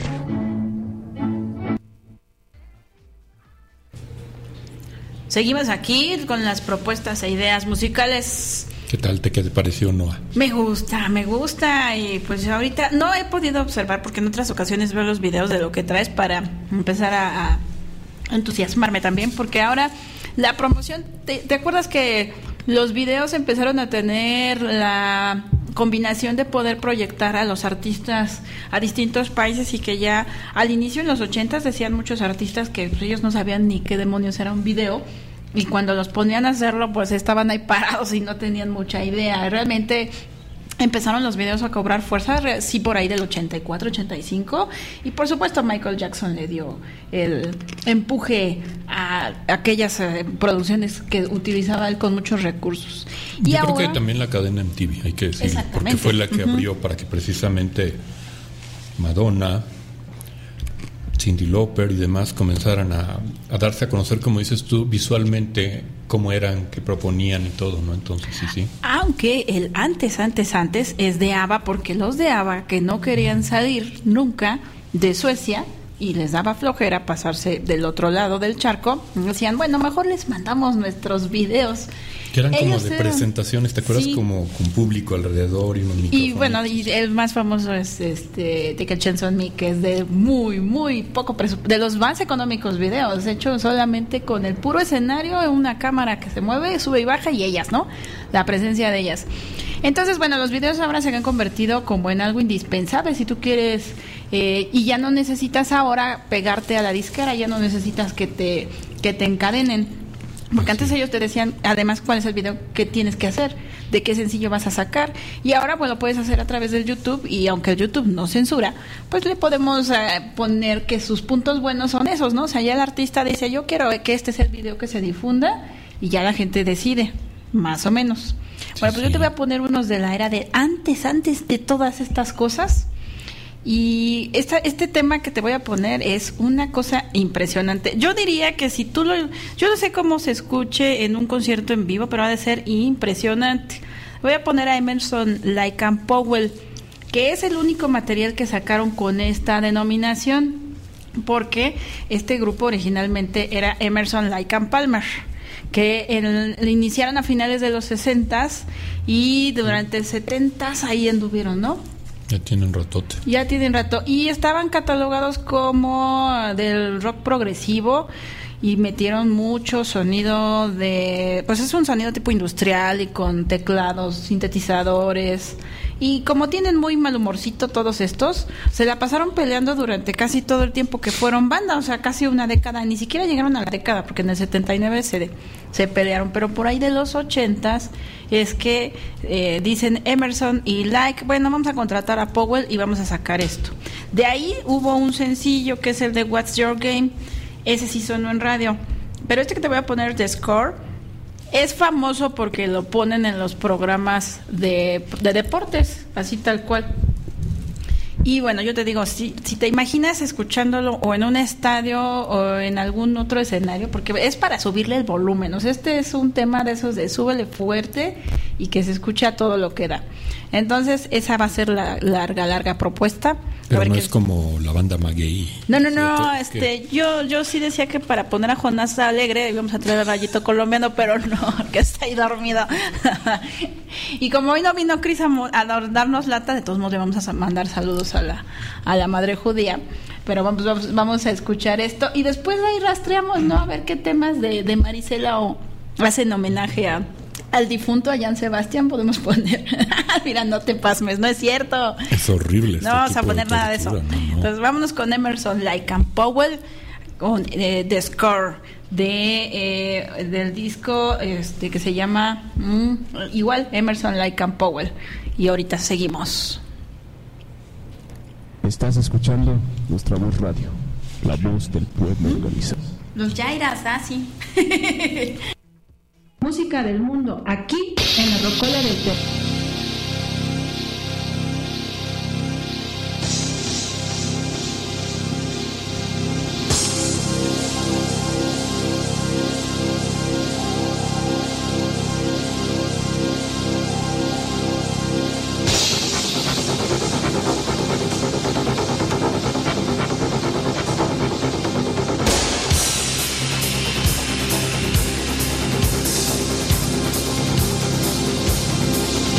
Seguimos aquí con las propuestas e ideas musicales. ¿Qué tal te pareció, Noa? Me gusta y pues ahorita no he podido observar porque en otras ocasiones veo los videos de lo que traes para empezar a entusiasmarme también, porque ahora la promoción, ¿te acuerdas que los videos empezaron a tener la combinación de poder proyectar a los artistas a distintos países y que ya al inicio en los 80s decían muchos artistas que ellos no sabían ni qué demonios era un video? Y cuando los ponían a hacerlo, pues estaban ahí parados y no tenían mucha idea. Realmente empezaron los videos a cobrar fuerza, sí, por ahí del 84, 85. Y por supuesto Michael Jackson le dio el empuje a aquellas producciones que utilizaba él con muchos recursos. Y yo ahora, creo que también la cadena MTV, hay que decirlo, porque fue la que abrió para que precisamente Madonna, Cyndi Lauper y demás comenzaran a darse a conocer, como dices tú, visualmente cómo eran, qué proponían y todo, ¿no? Entonces, sí. Aunque el antes es de ABBA, porque los de ABBA que no querían salir nunca de Suecia y les daba flojera pasarse del otro lado del charco, decían, bueno, mejor les mandamos nuestros videos. Que eran como Ellos de eran- presentaciones, ¿te acuerdas? Sí. Como con público alrededor y unos micrófonos. Y bueno, y el más famoso es Take a Chance on Me, que es de muy poco presupuesto, de los más económicos videos, hecho solamente con el puro escenario, una cámara que se mueve, sube y baja, y ellas, ¿no? La presencia de ellas. Entonces, bueno, los videos ahora se han convertido como en algo indispensable si tú quieres, y ya no necesitas ahora pegarte a la disquera, ya no necesitas que te encadenen. Porque antes ellos te decían, además, cuál es el video que tienes que hacer, de qué sencillo vas a sacar. Y ahora, pues lo puedes hacer a través del YouTube. Y aunque el YouTube no censura, pues le podemos poner que sus puntos buenos son esos, ¿no? O sea, ya el artista dice, yo quiero que este sea el video que se difunda. Y ya la gente decide, más o menos. Bueno, pues yo te voy a poner unos de la era de antes de todas estas cosas. Y este tema que te voy a poner es una cosa impresionante. Yo diría que si tú yo no sé cómo se escuche en un concierto en vivo, pero ha de ser impresionante. Voy a poner a Emerson, Lake and Powell, que es el único material que sacaron con esta denominación, porque este grupo originalmente era Emerson, Lake and Palmer, que le iniciaron a finales de los 60s y durante 70s ahí anduvieron, ¿no? Ya tienen ratote. Ya tienen rato. Y estaban catalogados como del rock progresivo y metieron mucho sonido pues es un sonido tipo industrial y con teclados, sintetizadores. Y como tienen muy mal humorcito todos estos, se la pasaron peleando durante casi todo el tiempo que fueron banda, o sea, casi una década. Ni siquiera llegaron a la década, porque en el 79 se pelearon, pero por ahí de los 80s es que dicen Emerson y Lake, bueno, vamos a contratar a Powell y vamos a sacar esto. De ahí hubo un sencillo que es el de What's Your Game, ese sí sonó en radio, pero este que te voy a poner, The Score, es famoso porque lo ponen en los programas de deportes, así tal cual. Y bueno, yo te digo, si te imaginas escuchándolo o en un estadio o en algún otro escenario, porque es para subirle el volumen, o sea, este es un tema de esos de súbele fuerte y que se escucha todo lo que da. Entonces, esa va a ser la larga propuesta. Pero no es como la banda Maguey. No, yo sí decía que para poner a Jonás Alegre íbamos a traer a Rayito Colombiano, pero no, que está ahí dormido. Y como hoy no vino Cris a darnos lata, de todos modos le vamos a mandar saludos a la madre judía. Pero vamos a escuchar esto y después ahí rastreamos, ¿no? A ver qué temas de Marisela o hacen homenaje al difunto, a Jan Sebastián, podemos poner. Mira, no te pasmes, no es cierto. Es horrible. No vamos a poner nada de eso. No. Entonces vámonos con Emerson, Lake and Powell, con The Score del disco que se llama igual Emerson, Lake and Powell. Y ahorita seguimos. Estás escuchando nuestra voz radio, la voz del pueblo organizado. Los Jairas, sí. Música del mundo, aquí en la Rocola del Pueblo. Thank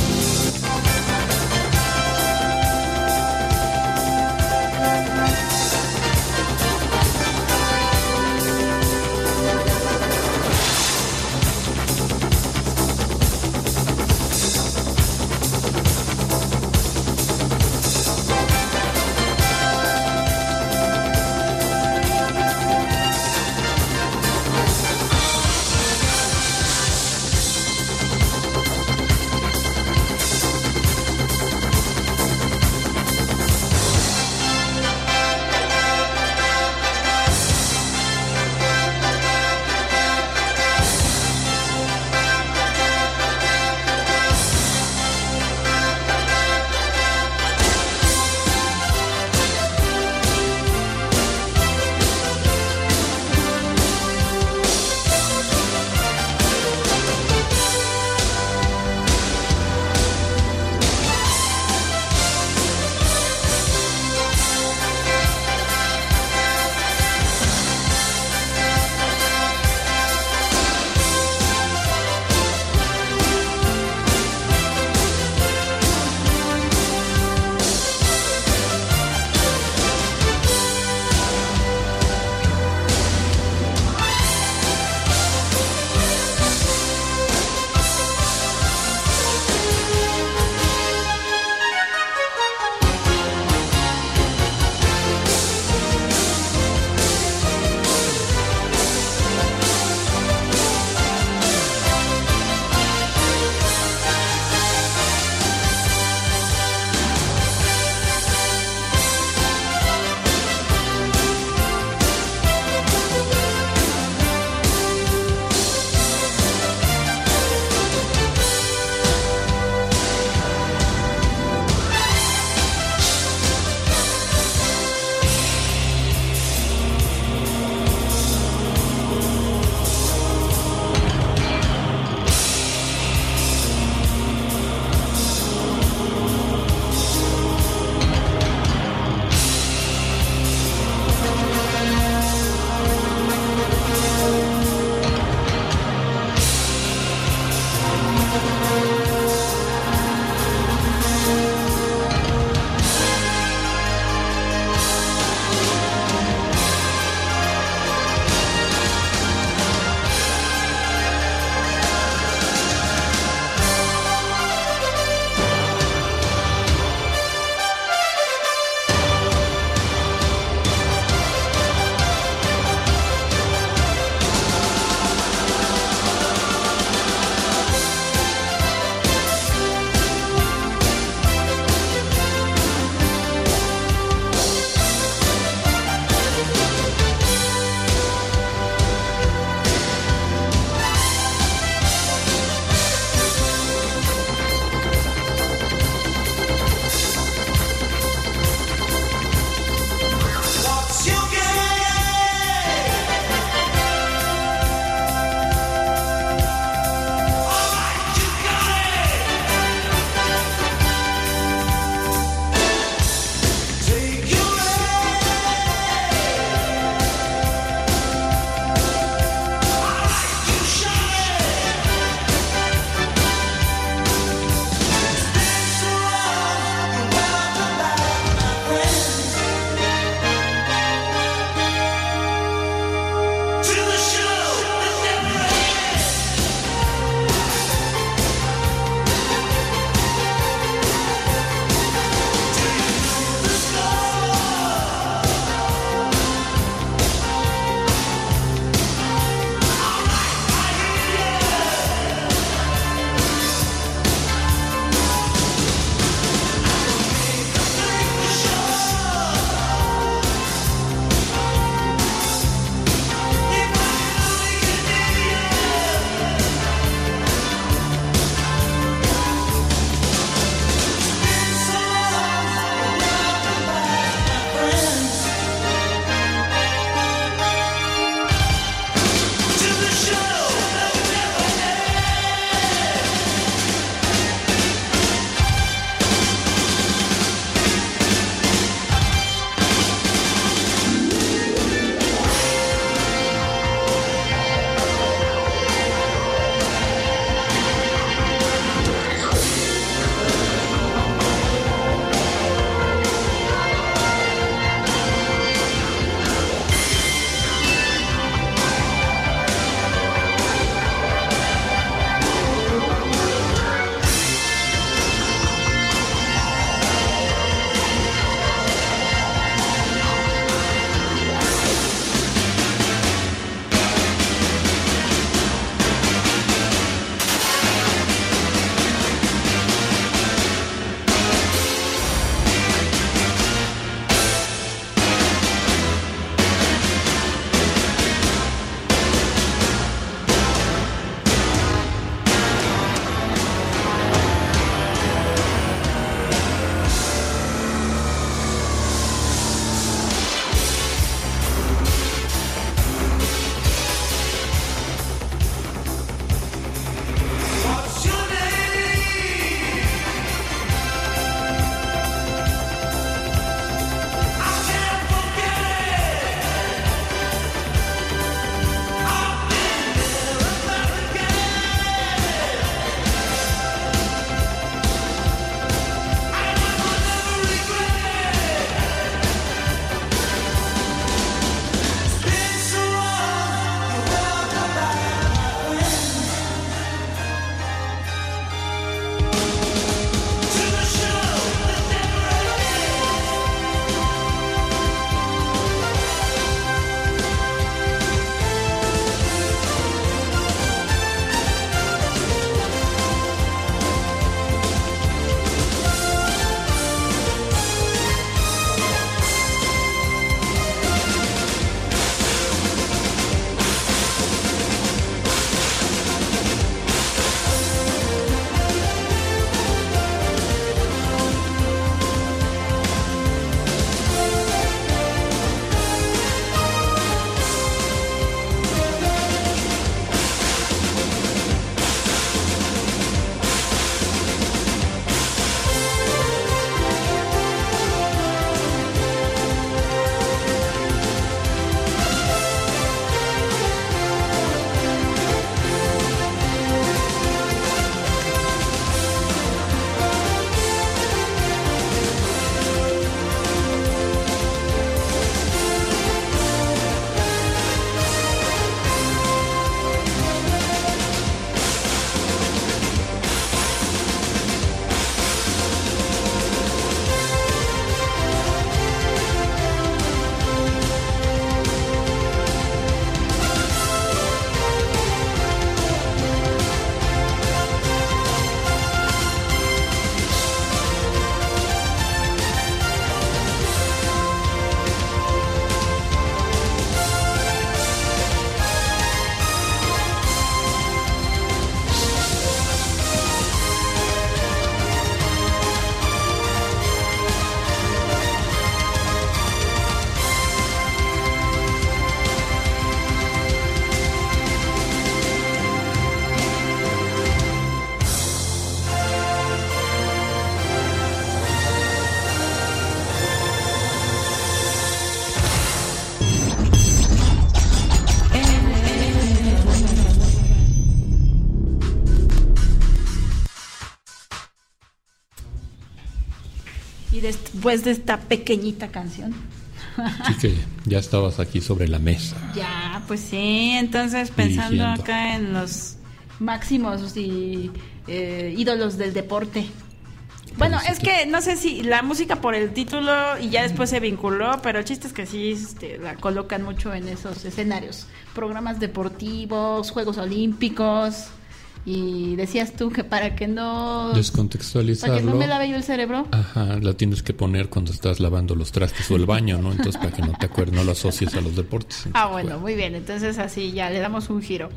después de esta pequeñita canción. Sí, que ya estabas aquí sobre la mesa. Ya, pues sí, entonces pensando Dirigiendo. acá en los máximos y ídolos del deporte. Bueno, es que no sé si la música por el título y ya después se vinculó, pero el chiste es que sí la colocan mucho en esos escenarios. Programas deportivos, Juegos Olímpicos, y decías tú que para que no Descontextualizarlo. me lave yo el cerebro. Ajá, la tienes que poner cuando estás lavando los trastes o el baño, ¿no? Entonces para que no te acuerdes, no lo asocies a los deportes. Entonces, Bueno, muy bien, entonces así ya le damos un giro.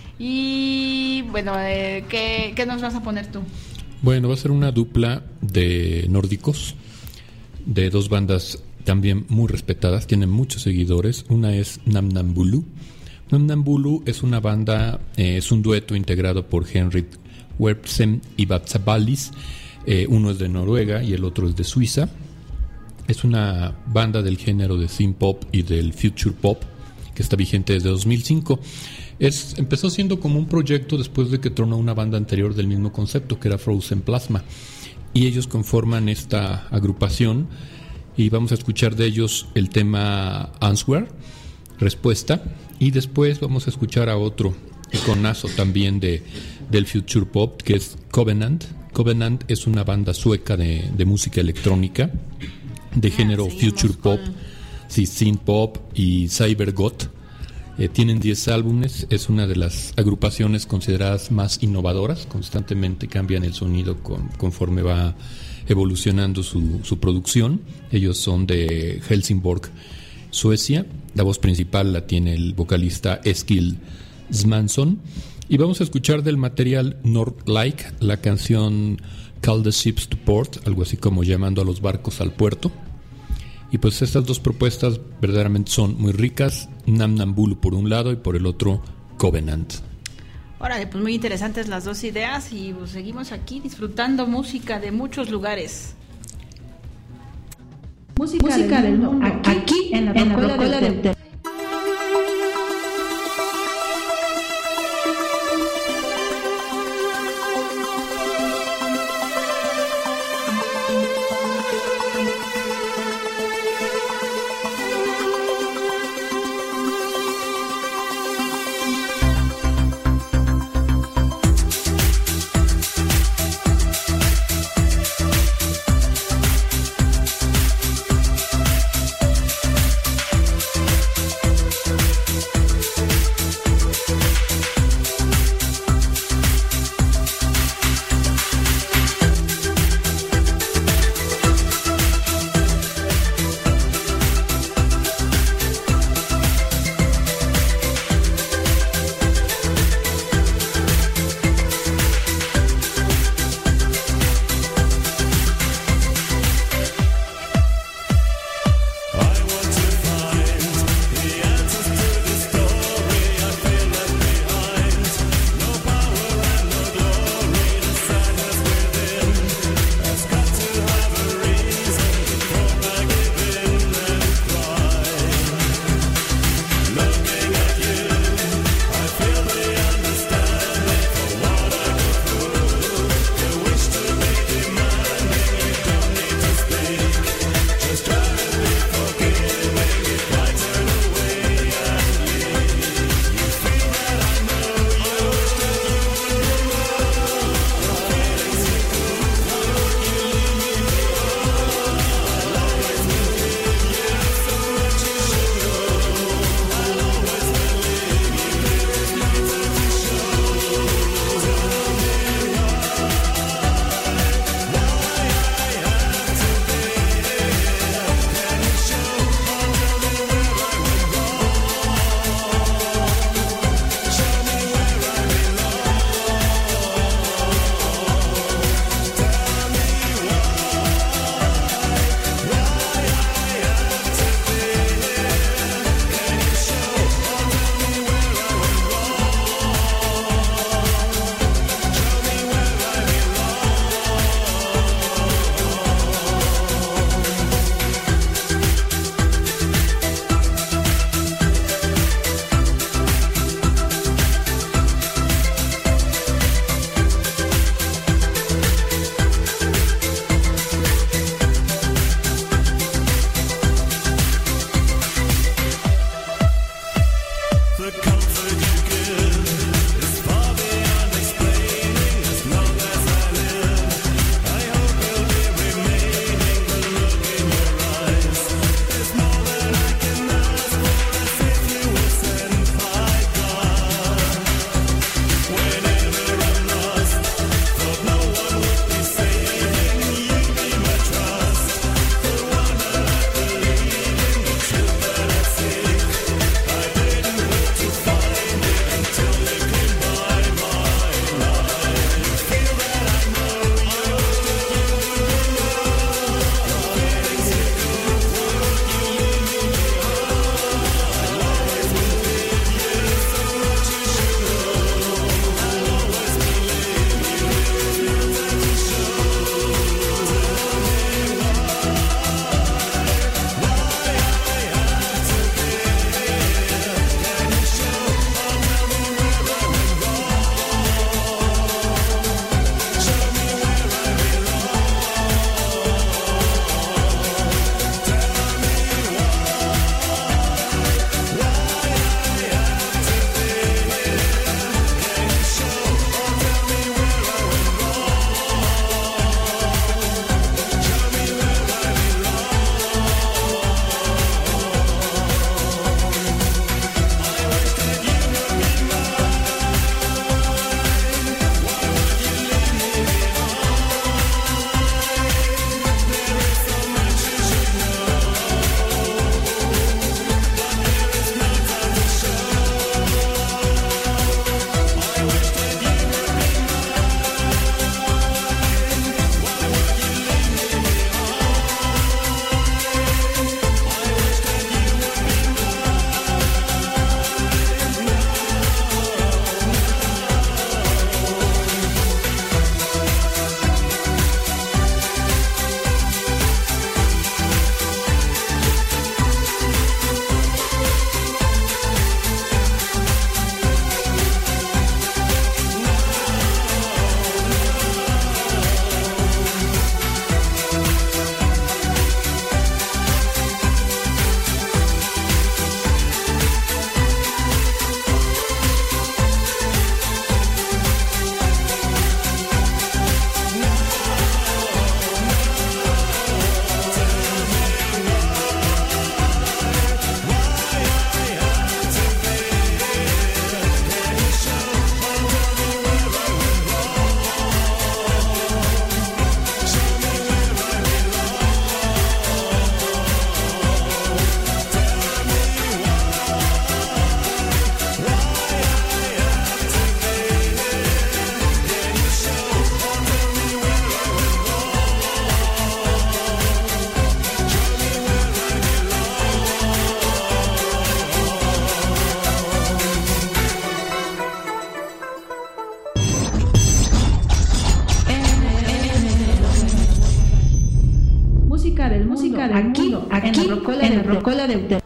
Y bueno, ¿qué nos vas a poner tú? Bueno, va a ser una dupla de nórdicos, de dos bandas también muy respetadas, tienen muchos seguidores. Una es Namnambulu. Namnambulu es una banda, es un dueto integrado por Henrik Werpsen y Batsabalis. Uno es de Noruega y el otro es de Suiza. Es una banda del género de synth pop y del future pop que está vigente desde 2005. Empezó siendo como un proyecto después de que tronó una banda anterior del mismo concepto, que era Frozen Plasma, y ellos conforman esta agrupación y vamos a escuchar de ellos el tema Answer, respuesta, y después vamos a escuchar a otro iconazo también del future pop, que es Covenant. Covenant es una banda sueca de música electrónica de género future pop, sí, synth pop y cybergoth. Tienen 10 álbumes, es una de las agrupaciones consideradas más innovadoras, constantemente cambian el sonido conforme va evolucionando su producción. Ellos son de Helsingborg, Suecia. La voz principal la tiene el vocalista Eskil Smansson. Y vamos a escuchar del material Nordlike la canción Call the Ships to Port, algo así como llamando a los barcos al puerto. Y pues estas dos propuestas verdaderamente son muy ricas. Namnambulu por un lado y por el otro Covenant. Órale, pues muy interesantes las dos ideas y pues seguimos aquí disfrutando música de muchos lugares. Música del mundo, aquí en la Rocola de Uter. Rocola de Uter.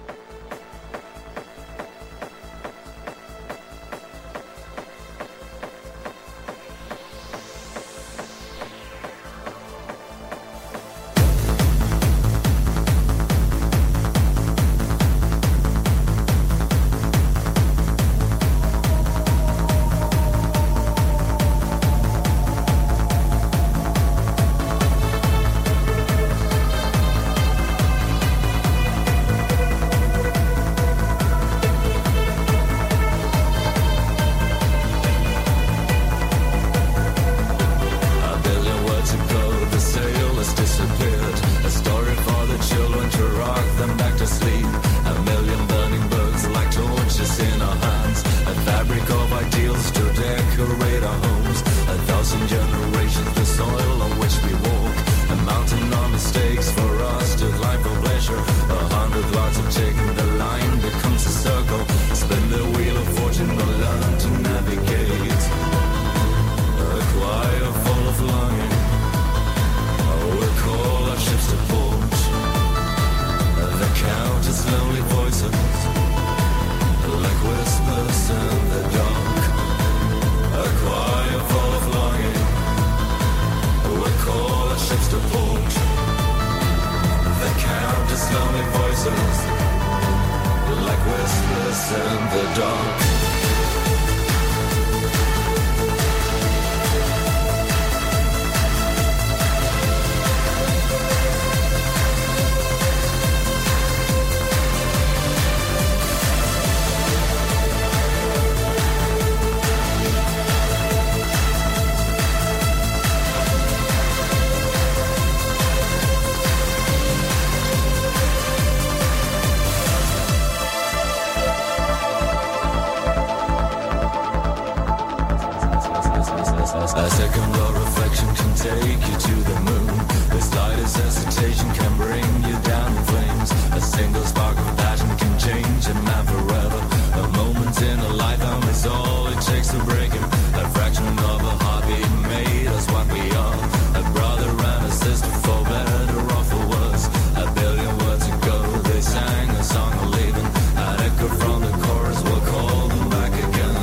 A second or reflection can take you to the moon. The slightest hesitation can bring you down in flames. A single spark of passion can change a man forever. A moment in a lifetime is all it takes to break him. A fraction of a heartbeat made us what we are. A brother and a sister for better or for worse. A billion words ago they sang a song of leaving. An echo from the chorus will call them back again.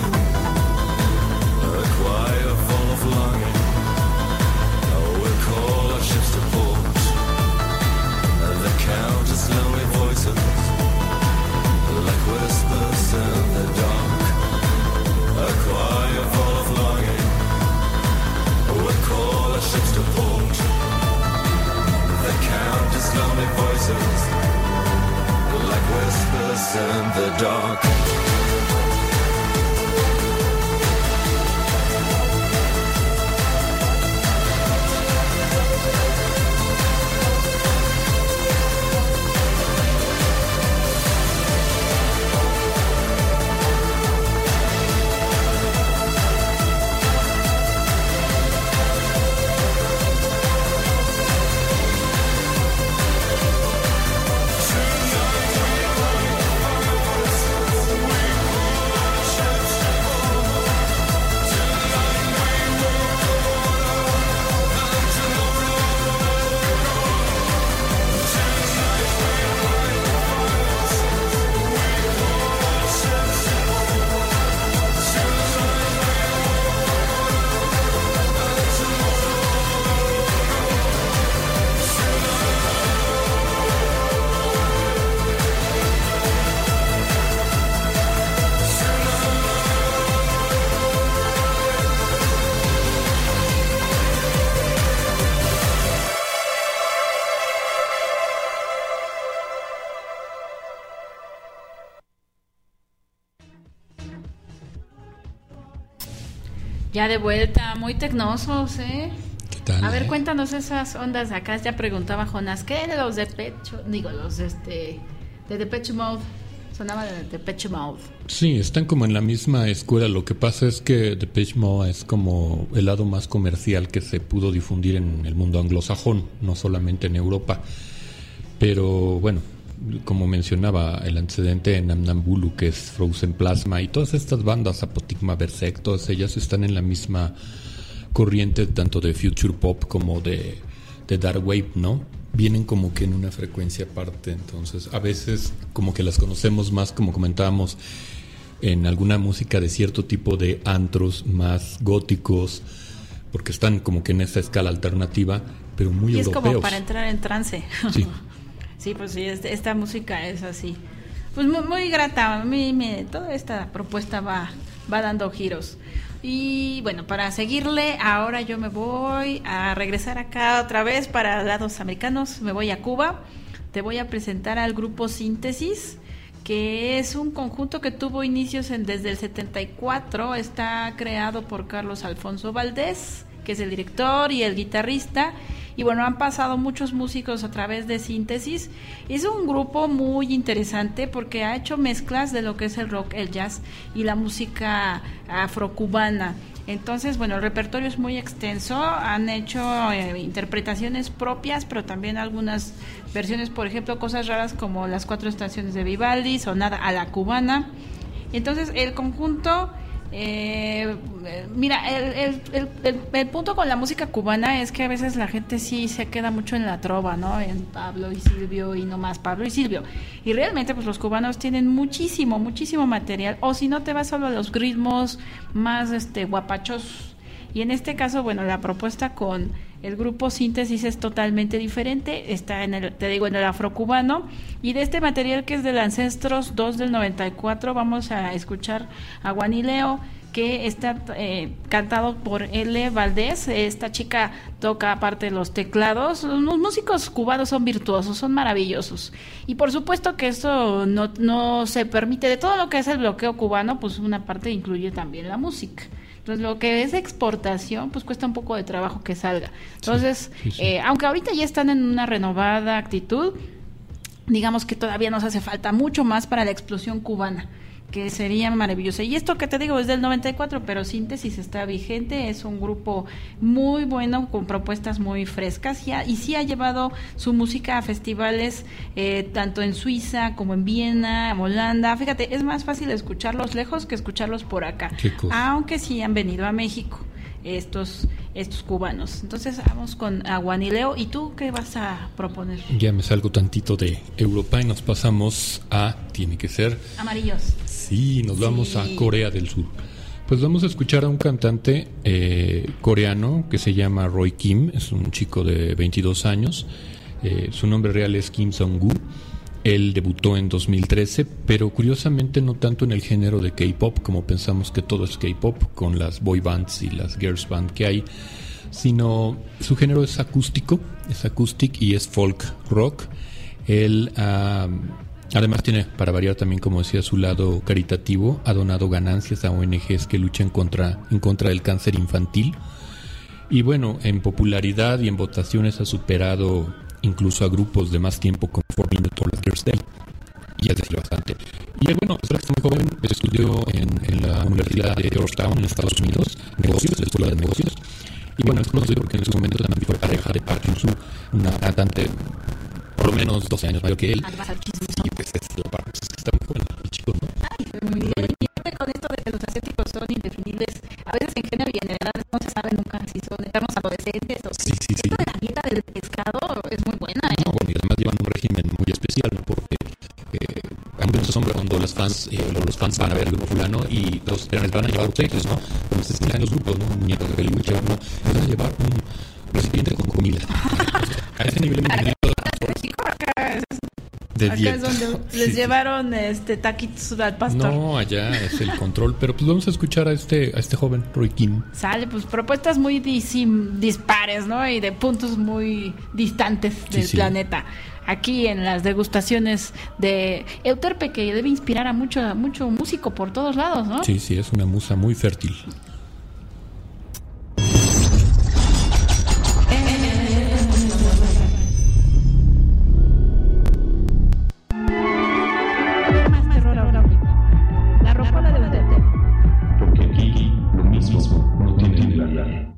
A choir full of longing, we'll call our ships to port. The countless lonely voices, like whispers in the dark. A choir full of longing, we'll call our ships to port. The countless lonely voices, like whispers in the dark. Ya de vuelta, muy tecnosos, ¿eh? ¿Qué tal? A ver, cuéntanos esas ondas de acá. Ya preguntaba Jonás, ¿qué de los de Pecho? Digo, los de Depeche Mode. Sonaba de Depeche Mode. Sí, están como en la misma escuela. Lo que pasa es que Depeche Mode es como el lado más comercial que se pudo difundir en el mundo anglosajón, no solamente en Europa. Pero bueno, como mencionaba, el antecedente en Namnambulu, que es Frozen Plasma, y todas estas bandas, Apotigma, Berserk, todas ellas están en la misma corriente, tanto de future pop como de dark wave, ¿no? vienen como que en una frecuencia aparte, entonces a veces como que las conocemos más, como comentábamos, en alguna música de cierto tipo de antros más góticos, porque están como que en esa escala alternativa, pero muy y es europeos. como para entrar en trance. Sí. Sí, pues sí, esta música es así. Pues muy, muy grata. Toda esta propuesta va dando giros. Y bueno, para seguirle, ahora yo me voy a regresar acá otra vez para lados americanos. Me voy a Cuba. Te voy a presentar al grupo Síntesis, que es un conjunto que tuvo inicios desde el 74. Está creado por Carlos Alfonso Valdés, que es el director y el guitarrista. Y bueno, han pasado muchos músicos a través de Síntesis. Es un grupo muy interesante porque ha hecho mezclas de lo que es el rock, el jazz y la música afrocubana. Entonces, bueno, el repertorio es muy extenso. Han hecho interpretaciones propias, pero también algunas versiones, por ejemplo, cosas raras como Las 4 estaciones de Vivaldi, Sonada a la cubana. Entonces, el conjunto... mira, el punto con la música cubana es que a veces la gente sí se queda mucho en la trova, ¿no? En Pablo y Silvio y no más Pablo y Silvio. Y realmente pues los cubanos tienen muchísimo material, o si no te vas solo a los ritmos más guapachos. Y en este caso, bueno, la propuesta con el grupo Síntesis es totalmente diferente, está en el afrocubano, y de este material que es del Ancestros 2 del 94 vamos a escuchar a Guanileo, que está cantado por L. Valdés. Esta chica toca aparte los teclados. Los músicos cubanos son virtuosos, son maravillosos, y por supuesto que eso no se permite. De todo lo que es el bloqueo cubano, pues una parte incluye también la música. Entonces, lo que es exportación, pues cuesta un poco de trabajo que salga. Entonces, sí. Aunque ahorita ya están en una renovada actitud, digamos que todavía nos hace falta mucho más para la explosión cubana, que sería maravillosa. Y esto que te digo es del 94, pero Síntesis está vigente, es un grupo muy bueno, con propuestas muy frescas, y sí ha llevado su música a festivales tanto en Suiza como en Viena, en Holanda. Fíjate, es más fácil escucharlos lejos que escucharlos por acá, aunque sí han venido a México estos cubanos. Entonces vamos con Aguanileo. ¿Y tú qué vas a proponer? Ya me salgo tantito de Europa y nos pasamos a, tiene que ser... Amarillos. Sí, nos vamos a Corea del Sur. Pues vamos a escuchar a un cantante coreano que se llama Roy Kim. Es un chico de 22 años. Su nombre real es Kim Song-gu. Él debutó en 2013, pero curiosamente no tanto en el género de K-pop, como pensamos que todo es K-pop, con las boy bands y las girls band que hay, sino su género es acústico, y es folk rock. Él además tiene, para variar también, como decía, su lado caritativo. Ha donado ganancias a ONGs que luchan en contra del cáncer infantil. Y bueno, en popularidad y en votaciones ha superado incluso a grupos de más tiempo como 4 Minute o las Girls' Day, y es decir, bastante. Y bueno, es muy joven, estudió en la Universidad de Georgetown en Estados Unidos, negocios, la escuela de negocios, y bueno, es conocido porque en su momento también fue pareja de Park Jun-soo, una cantante por lo menos 12 años mayor que él. Sí, pues es la parte, es que está muy joven el chico, ¿no? Ay, muy bien. Y con esto de que los asiáticos son indefinibles, a veces en género y en edades no se sabe nunca si son eternos adolescentes o... Sí. Esto de la dieta del pescado es muy buena, ¿eh? No, bueno, y además llevan un régimen muy especial, ¿no? Porque hay muchos hombres cuando los fans van a ver al grupo fulano y los trenes van a llevar obsequios, ¿no? Como se estilan los grupos, ¿no? Un nieto de Hollywood, ¿no? Les van a llevar un recipiente con comida. A ese nivel de acá es donde les llevaron taquitos al pastor. No, allá es el control. Pero pues vamos a escuchar a este joven Roy Kim. Sale, pues propuestas muy dispares, ¿no? Y de puntos muy distantes del planeta. Aquí en las degustaciones de Euterpe, que debe inspirar a mucho músico por todos lados, ¿no? Sí, es una musa muy fértil. Porque aquí lo mismo no tiene lugar.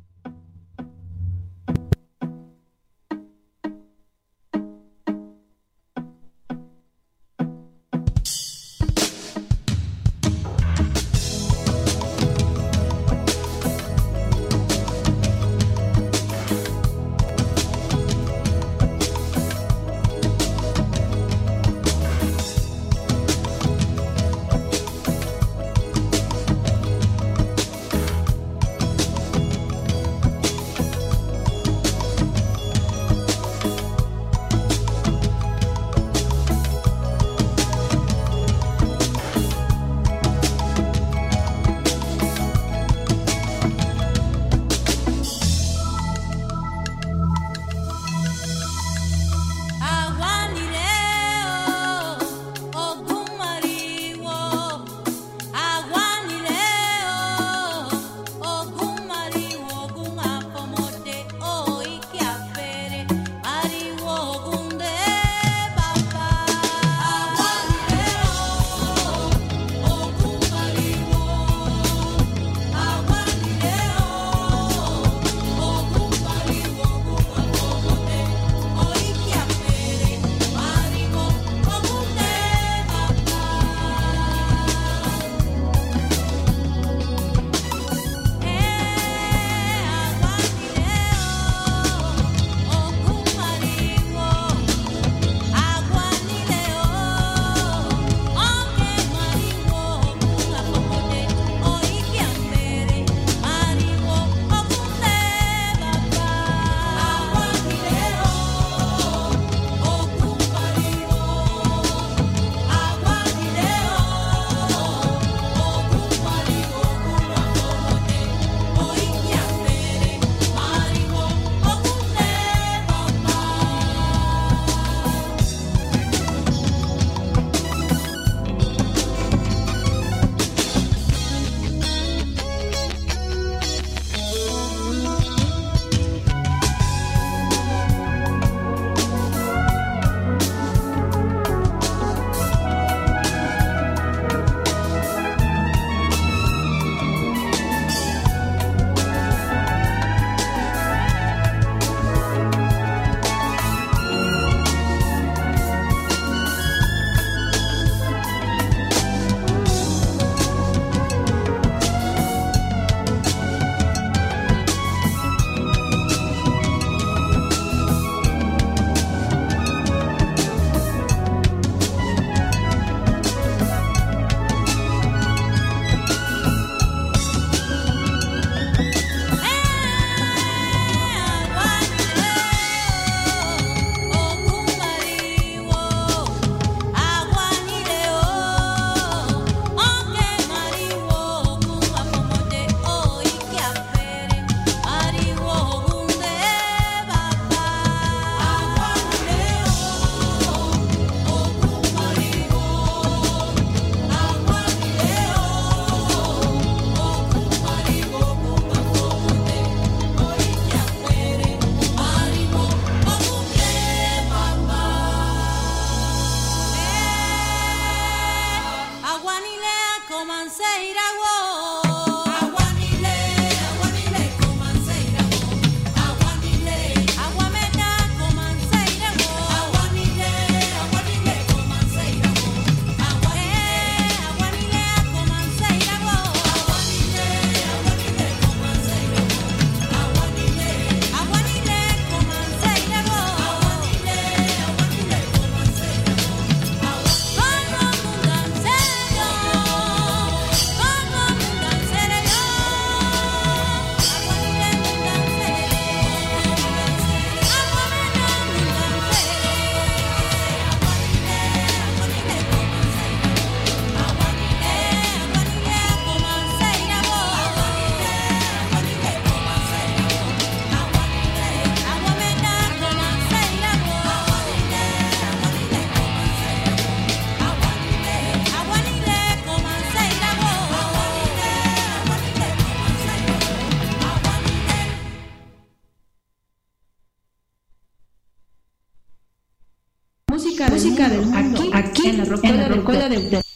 Música del aquí en la rocola de Uter.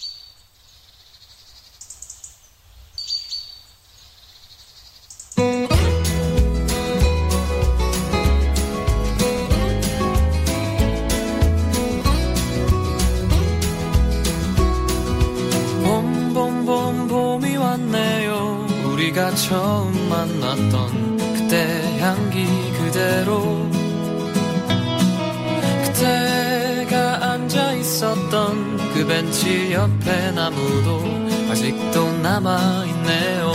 봄이 왔네요. 우리가 처음 만났던 그때 향기 그대로, 그때가 앉아 있었던 그 벤치 옆에 나무도 아직도 남아있네요.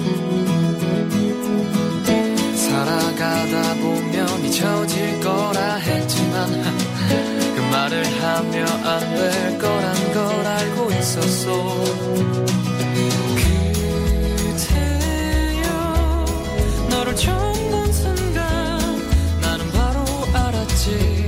살아가다 보면 잊혀질 거라 했지만 그 말을 하며 안 될 거란 걸 알고 있었어. 그대여 너를 처음 본 순간 나는 바로 알았지.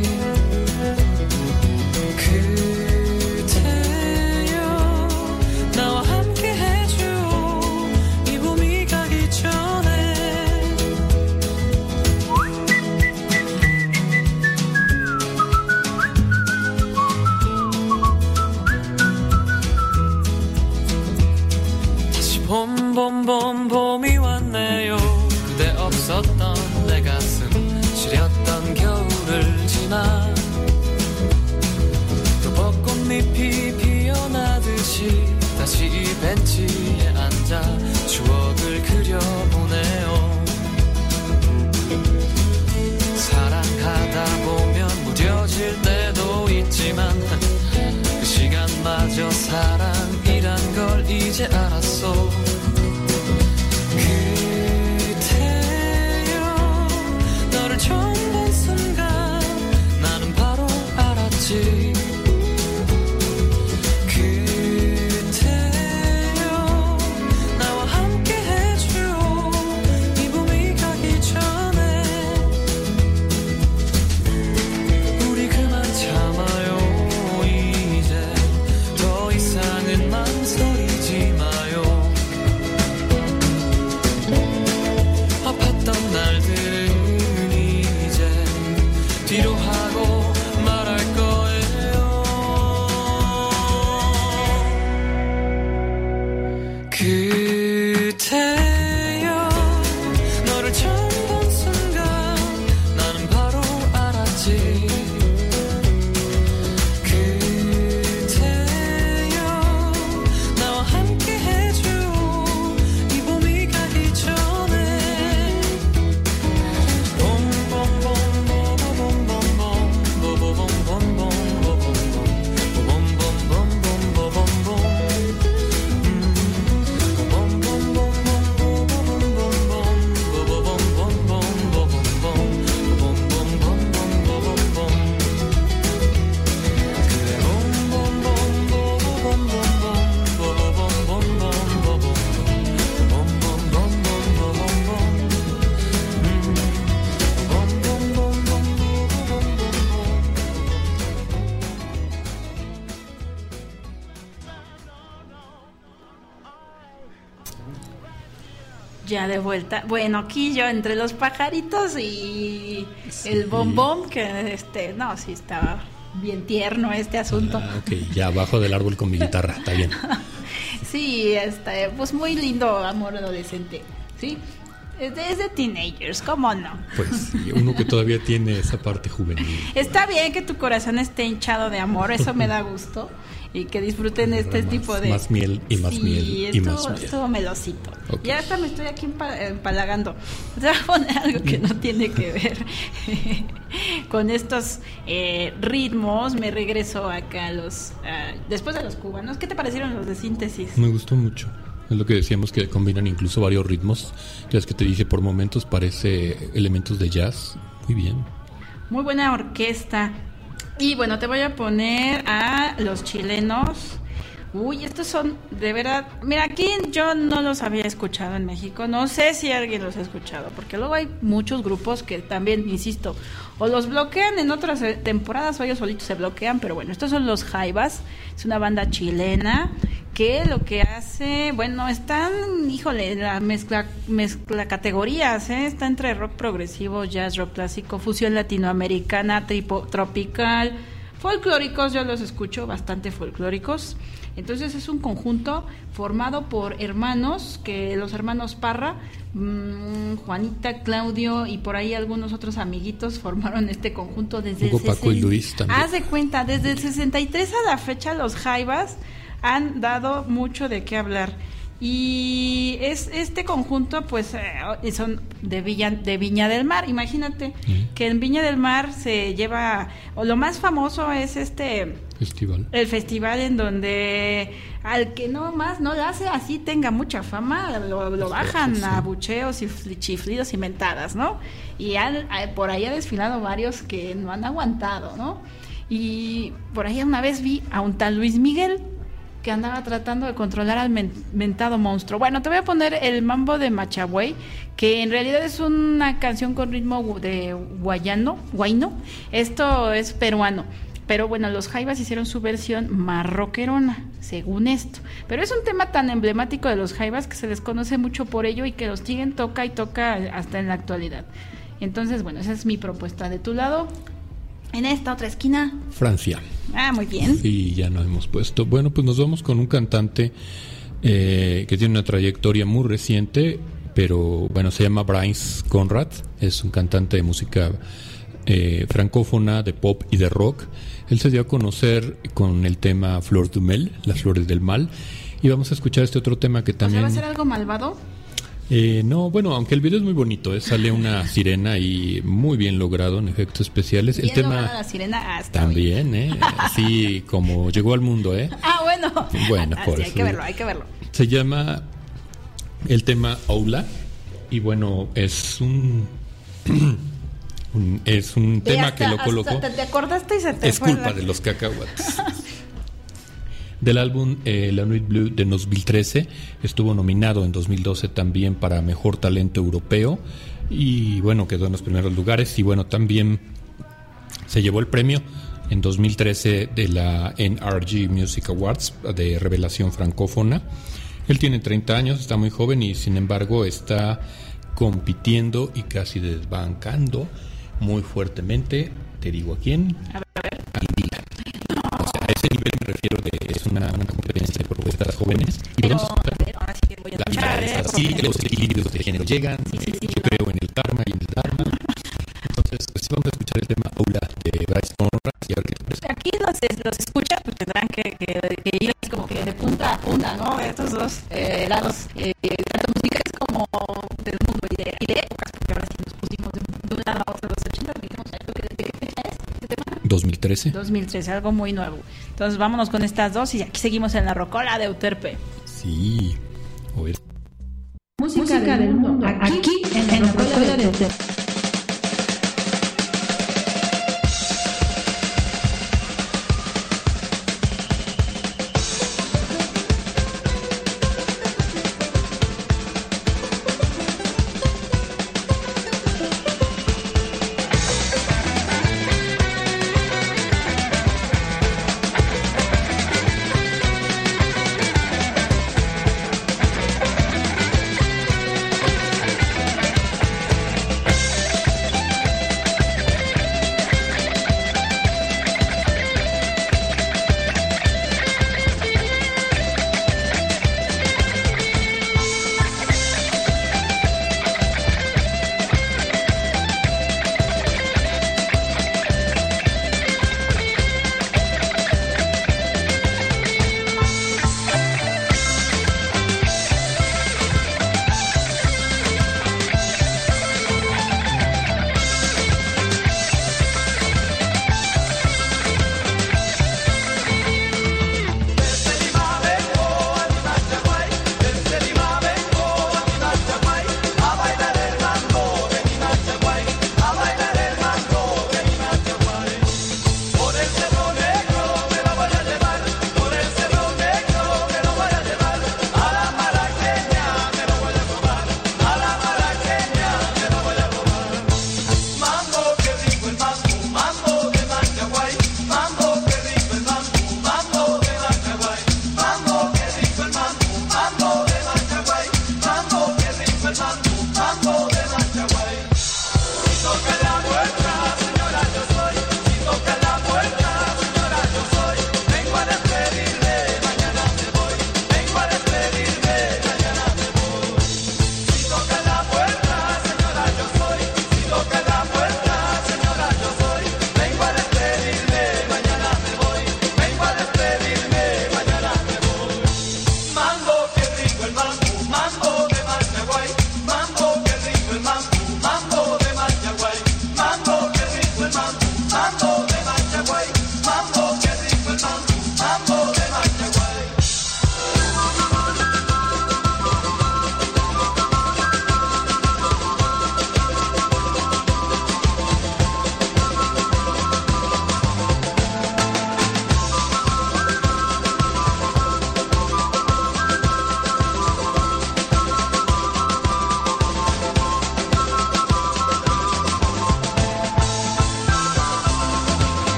봄이 왔네요. 그대 없었던 내 가슴 시렸던 겨울을 지나 또 벚꽃잎이 피어나듯이 다시 이 벤치에 앉아 추억을 그려보네요. 사랑하다 보면 무뎌질 때도 있지만 그 시간마저 사랑이란 걸 이제 알았어. 처음 본 순간 나는 바로 알았지. 그대여 나와 함께 해줘. 이 봄이 가기 전에 우리 그만 참아요. 이제 더 이상은 망설이지 마요. 아팠던 날들은 뒤로 하고 말할 거예요. 그대여 너를 처음 본 순간 나는 바로 알았지. 그대여 나와 함께 해줘. 이 봄이 가기 전에 ya de vuelta. Bueno, aquí yo entre los pajaritos y el bombón, que no, sí estaba bien tierno este asunto. Ok, ya abajo del árbol con mi guitarra, está bien. Sí, pues muy lindo amor adolescente, ¿sí? Es de teenagers, ¿cómo no? Pues sí, uno que todavía tiene esa parte juvenil. Está bien que tu corazón esté hinchado de amor, eso me da gusto. Y que disfruten este tipo de... Más miel y más miel y más miel. Estuvo melosito. Okay. Ya hasta me estoy aquí empalagando. Te voy a poner algo que no tiene que ver con estos ritmos. Me regreso acá después de los cubanos. ¿Qué te parecieron los de síntesis? Me gustó mucho. Es lo que decíamos, que combinan incluso varios ritmos. Ya es que te dije, por momentos parece elementos de jazz. Muy bien. Muy buena orquesta. Y bueno, te voy a poner a los chilenos. Uy, estos son de verdad. Mira, aquí yo no los había escuchado en México. No sé si alguien los ha escuchado, porque luego hay muchos grupos que también, insisto, o los bloquean en otras temporadas o ellos solitos se bloquean. Pero bueno, estos son los Jaivas. Es una banda chilena que lo que hace, bueno, están, híjole, la mezcla categorías, está entre rock progresivo, jazz, rock clásico, fusión latinoamericana, tropical, folclóricos. Yo los escucho bastante folclóricos. Entonces es un conjunto formado por hermanos, que los hermanos Parra, Juanita, Claudio y por ahí algunos otros amiguitos formaron este conjunto desde Hugo, Paco y Luis también. Haz de cuenta, desde el 63 a la fecha los Jaivas han dado mucho de qué hablar. Y este conjunto pues son de Viña del Mar. Imagínate que en Viña del Mar se lleva, o lo más famoso es festival. El festival en donde al que no más no lo hace así tenga mucha fama, lo bajan a bucheos y chiflidos y mentadas, ¿no? Y por ahí ha desfilado varios que no han aguantado, ¿no? Y por ahí una vez vi a un tal Luis Miguel que andaba tratando de controlar al mentado monstruo. Bueno, te voy a poner el mambo de Machabuey, que en realidad es una canción con ritmo de guayno. Esto es peruano. Pero bueno, los Jaivas hicieron su versión más rockerona, según esto. Pero es un tema tan emblemático de los Jaivas que se les conoce mucho por ello y que los siguen toca y toca hasta en la actualidad. Entonces, bueno, esa es mi propuesta. De tu lado, en esta otra esquina, Francia. Ah, muy bien. Y ya nos hemos puesto. Bueno, pues nos vamos con un cantante que tiene una trayectoria muy reciente, pero bueno, se llama Bryce Conrad. Es un cantante de música francófona, de pop y de rock. Él se dio a conocer con el tema Fleur du Mal, Las Flores del Mal. Y vamos a escuchar este otro tema que también... ¿Va a ser algo malvado? No, bueno, aunque el video es muy bonito, sale una sirena y muy bien logrado en efectos especiales. Bien el tema la sirena también, así como llegó al mundo, Ah, bueno. Bueno, así por hay eso. hay que verlo. Se llama el tema Aula y bueno, es un tema que lo colocó. Te acordaste y se te es fue culpa de los cacahuates. Del álbum La Nuit Bleue de 2013, estuvo nominado en 2012 también para Mejor Talento Europeo y bueno, quedó en los primeros lugares y bueno, también se llevó el premio en 2013 de la NRG Music Awards de Revelación Francófona. Él tiene 30 años, está muy joven y sin embargo está compitiendo y casi desbancando muy fuertemente, te digo a quién, al Milan. O sea, a ese nivel me refiero es una competencia de propuestas jóvenes. Y Pero, vamos a ver, ahora sí que voy a escuchar, así los equilibrios de género llegan. Yo creo en el karma y en el dharma. Entonces, pues vamos a escuchar el tema Aula de Bryce Conrad y a ver qué te parece. Aquí los escuchas, pues tendrán que ir así como que de punta a punta, ¿no? Estos dos lados. La música es como del mundo y de épocas, porque ahora sí nos pusimos de un lado a otro, los 80, dijimos, ¿de qué fecha es este tema? 2013. 2013, algo muy nuevo. Entonces vámonos con estas dos y aquí seguimos en la rocola de Euterpe. Sí. Música del mundo, aquí en la rocola de Euterpe.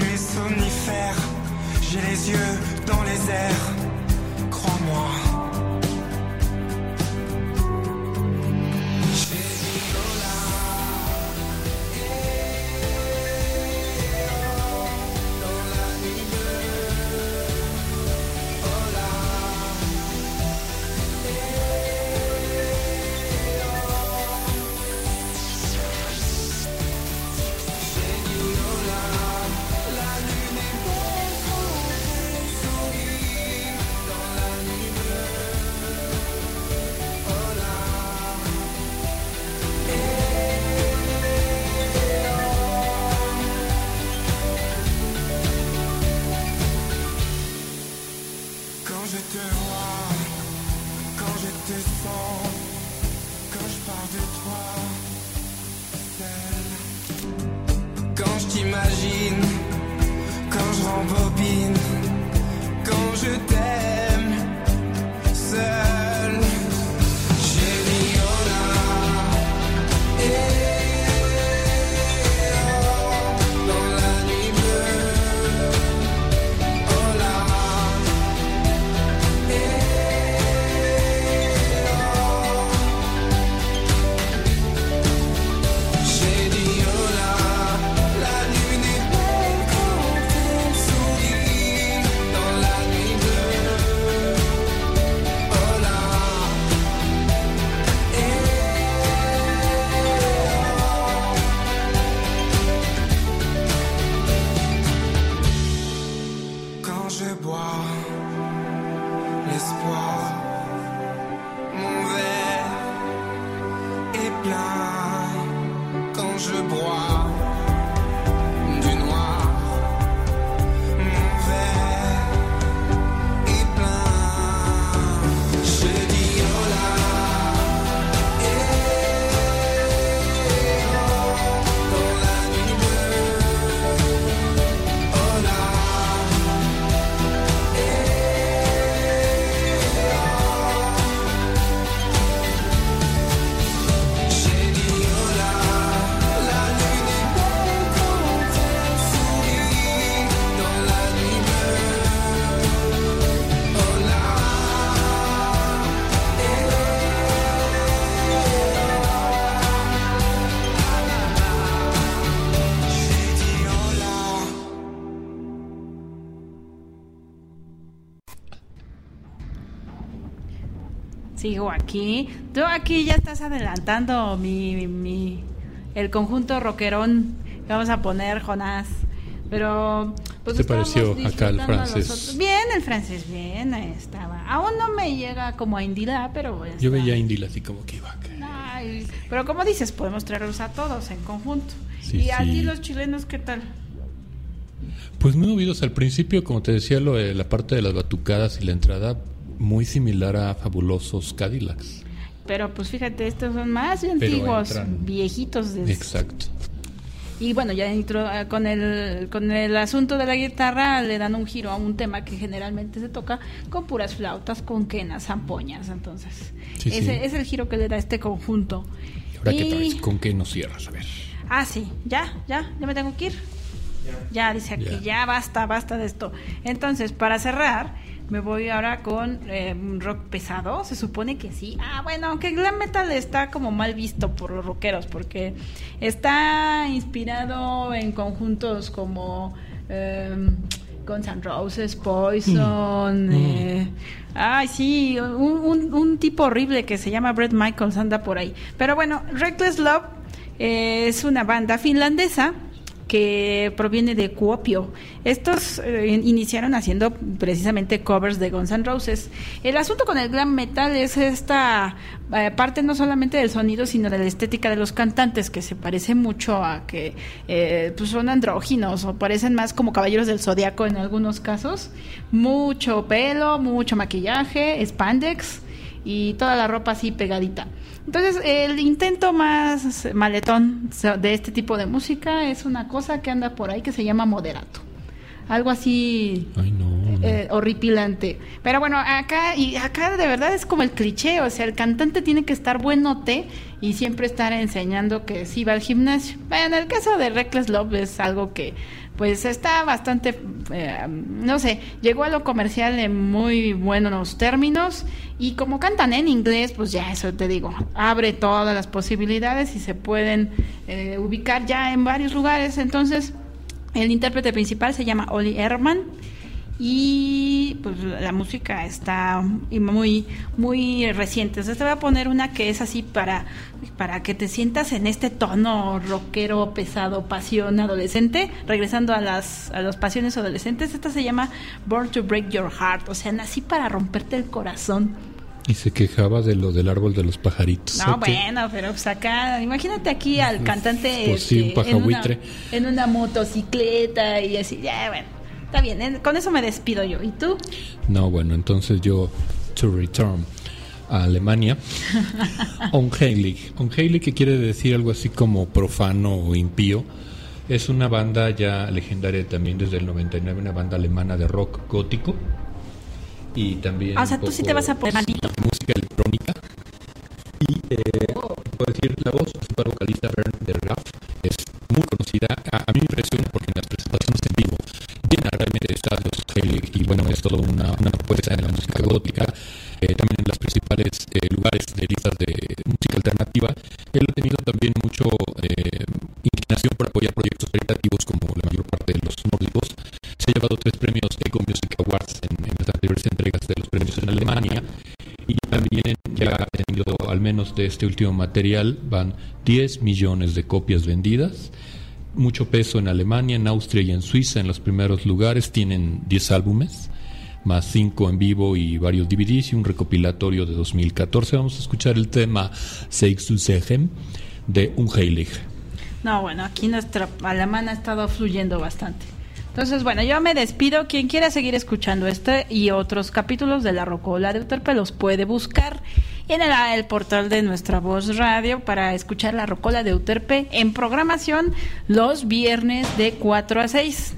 les somnifères. J'ai les yeux dans les airs, crois-moi. Quand je te vois, quand je te sens, quand je parle de toi, seul. Quand je t'imagine, quand je rembobine, quand je t'aime, seul. J'ai dit oh là, dans la nuit bleue, oh là. J'ai dit oh là, la lune est belle quand elle sourit dans la nuit bleue. Oh là, quand je bois l'espoir, mon verre est plein. Quand je bois du noir, mon verre est plein. Je dis oh là, dans la nuit bleue, oh là. J'ai dit oh là, la lune est belle quand elle sourit dans la nuit bleue. Oh là, j'ai dit oh là. Sigo aquí. Tú aquí ya estás adelantando el conjunto rockerón que vamos a poner, Jonás. Pero pues ¿Te estábamos pareció acá el disfrutando francés? nosotros. Bien, el francés, bien, ahí estaba. Aún no me llega como a Indila, pero ya Yo está. veía a Indila así como que iba a caer. Ay, pero como dices, podemos traerlos a todos en conjunto. Sí, y a sí. ti los chilenos, ¿qué tal? Pues muy movidos al principio, como te decía, la parte de las batucadas y la entrada muy similar a Fabulosos Cadillacs. Pero pues fíjate, estos son más Pero antiguos, entran. viejitos. Exacto. Y bueno, ya con el asunto de la guitarra le dan un giro a un tema que generalmente se toca con puras flautas, con quenas, zampoñas. Entonces, Sí, ese sí. es el giro que le da este conjunto. ¿Y ahora qué traes? ¿Con qué nos cierras? A ver. Ah, sí, ya me tengo que ir. Ya dice aquí, ya basta de esto. Entonces, para cerrar, me voy ahora con un rock pesado. Se supone que sí. Ah, bueno, aunque el glam metal está como mal visto por los rockeros, porque está inspirado en conjuntos como Guns N' Roses, Poison. Ay, sí, un tipo horrible que se llama Bret Michaels anda por ahí. Pero bueno, Reckless Love es una banda finlandesa que proviene de Kuopio. Estos iniciaron haciendo precisamente covers de Guns N' Roses. El asunto con el glam metal es esta parte no solamente del sonido, sino de la estética de los cantantes, que se parece mucho a que pues son andróginos o parecen más como caballeros del zodiaco en algunos casos. Mucho pelo, mucho maquillaje, spandex y toda la ropa así pegadita. Entonces, el intento más maletón de este tipo de música es una cosa que anda por ahí que se llama moderato. Algo así horripilante. Pero bueno, acá de verdad es como el cliché, o sea, el cantante tiene que estar buenote y siempre estar enseñando que sí va al gimnasio. Bueno, en el caso de Reckless Love es algo que pues está bastante, no sé, llegó a lo comercial en muy buenos términos, y como cantan en inglés, pues ya eso te digo, abre todas las posibilidades y se pueden ubicar ya en varios lugares. Entonces, el intérprete principal se llama Olli Herman, y pues la música está muy muy reciente. Entonces te voy a poner una que es así para que te sientas en este tono rockero, pesado, pasión adolescente, regresando a las pasiones adolescentes. Esta se llama Born to Break Your Heart, o sea, nací para romperte el corazón. Y se quejaba de lo del árbol de los pajaritos. No, bueno, pero pues acá, imagínate aquí al cantante pues sí, un pajabuitre en una motocicleta y así, ya, bueno, está bien, con eso me despido yo. ¿Y tú? No, bueno, entonces yo, to return a Alemania. Unheilig, que quiere decir algo así como profano o impío. Es una banda ya legendaria también desde el 99, una banda alemana de rock gótico. Y también o sea, tú sí te vas a poner música electrónica. Y puedo decir, la voz principal vocalista Bernd der Graaf es muy conocida. A mí me impresiona porque en las presentaciones en vivo llena realmente estadios, y bueno, es toda una propuesta en la música gótica. También en los principales lugares de listas de música alternativa. Él ha tenido también mucho inclinación por apoyar proyectos caritativos, como la mayor parte de los nórdicos. Se ha llevado 3 premios Eco Music Awards en las anteriores entregas de los premios en Alemania, y también ya ha tenido, al menos de este último material, van 10 millones de copias vendidas. Mucho peso en Alemania, en Austria y en Suiza en los primeros lugares. Tienen 10 álbumes, más 5 en vivo y varios DVDs y un recopilatorio de 2014. Vamos a escuchar el tema Seix zu Segen de Unheilig. No, bueno, aquí nuestra alemana ha estado fluyendo bastante. Entonces, bueno, yo me despido. Quien quiera seguir escuchando este y otros capítulos de La Rocola de Euterpe los puede buscar en el portal de Nuestra Voz Radio para escuchar La Rocola de Euterpe en programación los viernes de 4 a 6.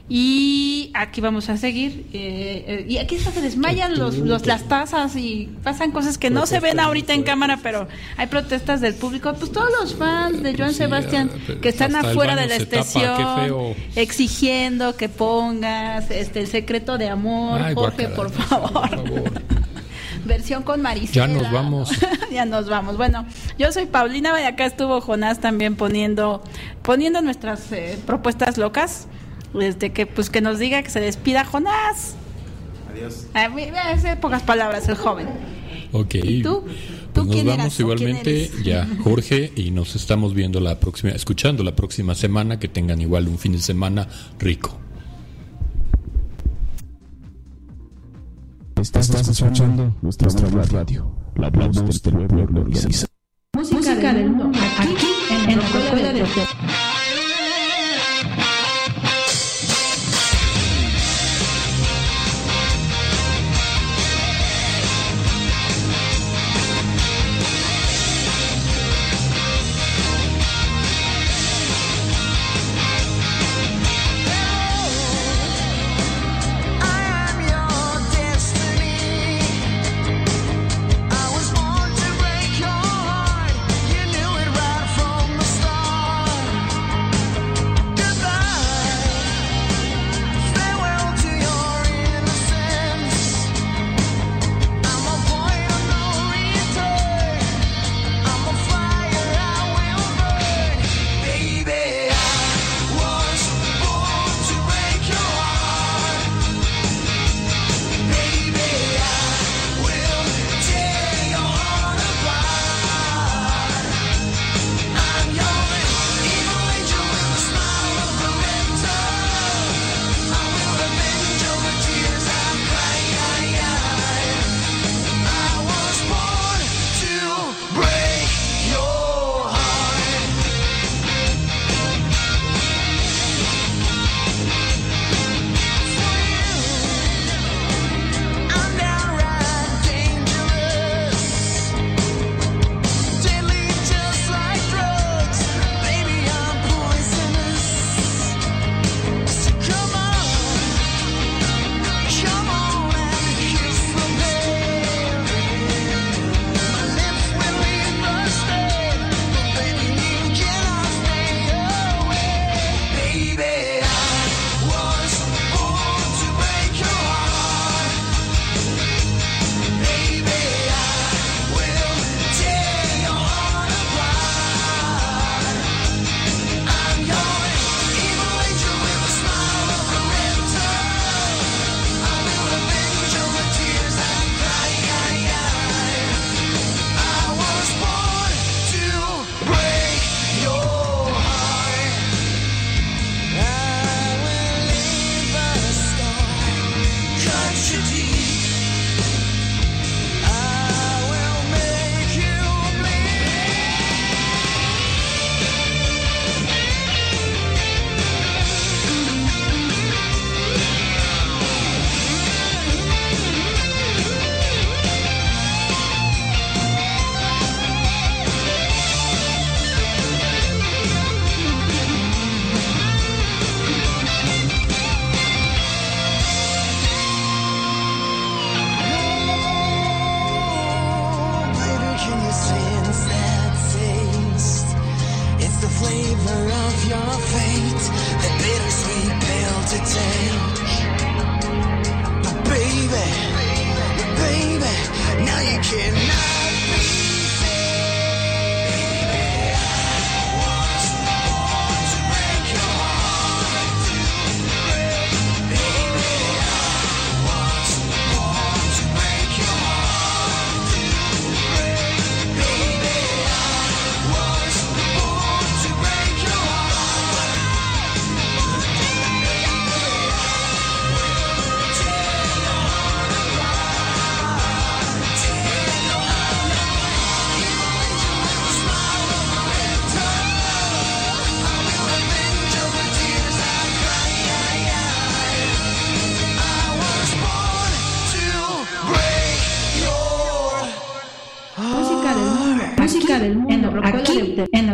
Y aquí vamos a seguir. Y aquí se desmayan las tazas y pasan cosas que no se ven ahorita en cámara, pero hay protestas del público. Pues todos los fans de Joan Sebastián que están afuera de la estación exigiendo que pongas El Secreto de Amor. Ay, Jorge, guácala, por favor. Versión con Marisela. Ya nos vamos. Ya nos vamos. Bueno, yo soy Paulina y acá estuvo Jonás también poniendo nuestras propuestas locas. Que nos diga, que se despida Jonás. Adiós. Es pocas palabras el joven. Ok. ¿Y tú? Pues nos quién vamos eras, igualmente ya, Jorge, y nos estamos viendo escuchando la próxima semana. Que tengan igual un fin de semana rico. Estás escuchando nuestra radio, la voz del pueblo organizado. Música del mundo, aquí en la Rocola de Euterpe. Born to break your heart, you knew it right from the start.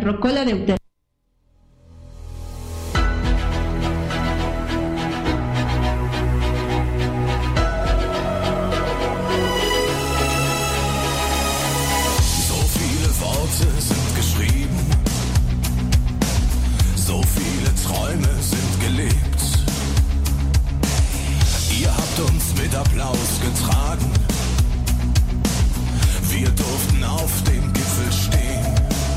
Rocola de Euterpe. So viele Worte sind geschrieben, so viele Träume sind gelebt. Ihr habt uns mit Applaus getragen, wir durften auf dem Gipfel stehen.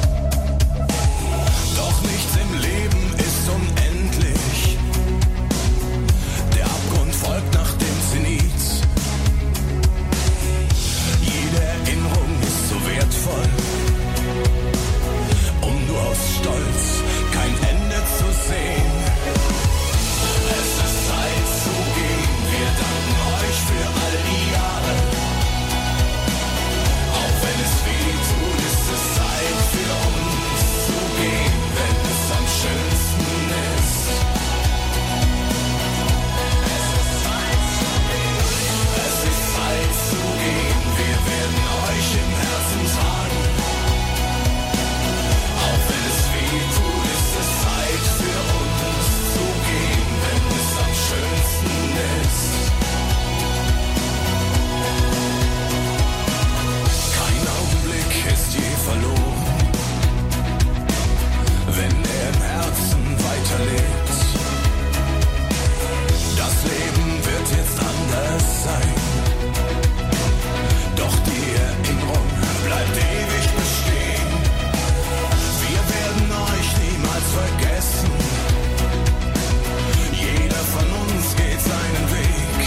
Doch nichts im Leben ist unendlich, der Abgrund folgt nach dem Zenit. Jede Erinnerung ist so wertvoll, um nur aus Stolz kein Ende zu sehen. Es ist Zeit zu gehen, wir danken euch für all die Jahre. Auch wenn es weh tut, ist es Zeit für uns zu gehen, wenn es am schönsten ist. Es ist Zeit zu gehen, wir werden euch im Herzen tragen. Auch wenn es weh tut, ist es Zeit für uns zu gehen, wenn es am schönsten ist. Kein Augenblick ist je verloren, wenn er im Herzen weiterlebt. Das Leben wird jetzt anders sein, doch die Erinnerung bleibt ewig bestehen. Wir werden euch niemals vergessen, jeder von uns geht seinen Weg.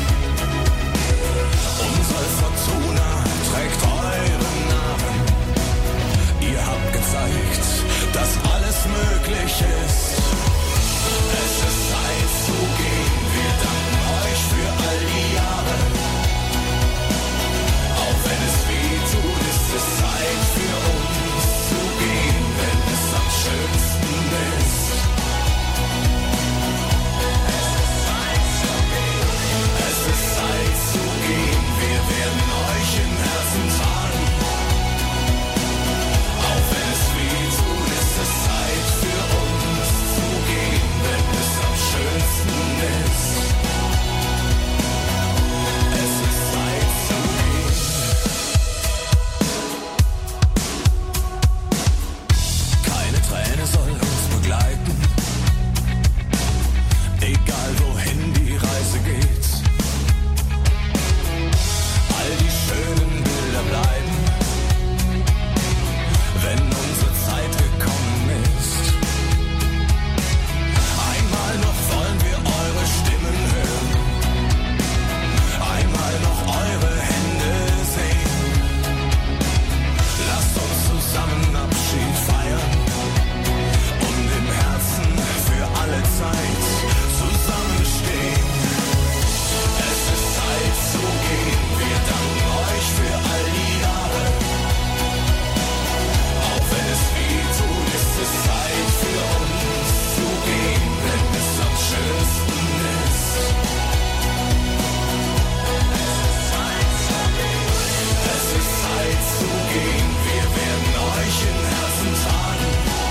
Unsere Fortuna trägt euren Namen. Ihr habt gezeigt, dass alles möglich ist. Es ist Zeit zu gehen, wir danken euch für all die Jahre. Auch wenn es weh tut, ist es Zeit für uns zu gehen, wenn es am schönsten ist. Es ist Zeit zu gehen, wir werden euch im Herzen tragen. Auch wenn es weh tut, ist es Zeit für uns zu gehen, wenn es am schönsten ist. Es ist Zeit zu gehen. Keine Träne soll uns begleiten, egal wohin die Reise geht. All die schönen Bilder bleiben, wenn unsere Zeit gekommen ist. Einmal noch wollen wir eure Stimmen hören, einmal noch eure Hände sehen. Lasst uns zusammen Abschied feiern und im Herzen für alle Zeit zusammenstehen. Es ist Zeit zu gehen, wir danken euch für all die Jahre. Auch wenn es weh tut, ist es Zeit für uns zu gehen, wenn es am schönsten ist. Es ist Zeit zu gehen, wir werden euch im Herzen tragen.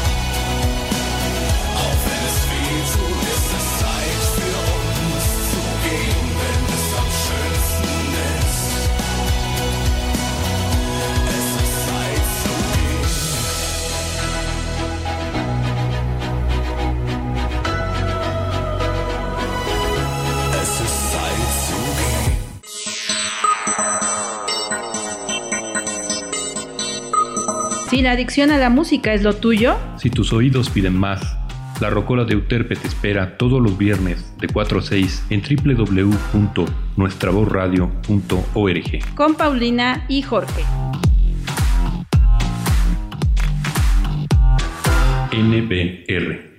Auch wenn es weh tut, ist es Zeit für uns zu gehen, wenn es am schönsten ist. Es ist Zeit zu gehen. Es ist Zeit zu gehen. Si la adicción a la música es lo tuyo, Si tus oídos piden más, la Rocola de Euterpe te espera todos los viernes de 4 a 6 en www.nuestravozradio.org. con Paulina y Jorge. NBR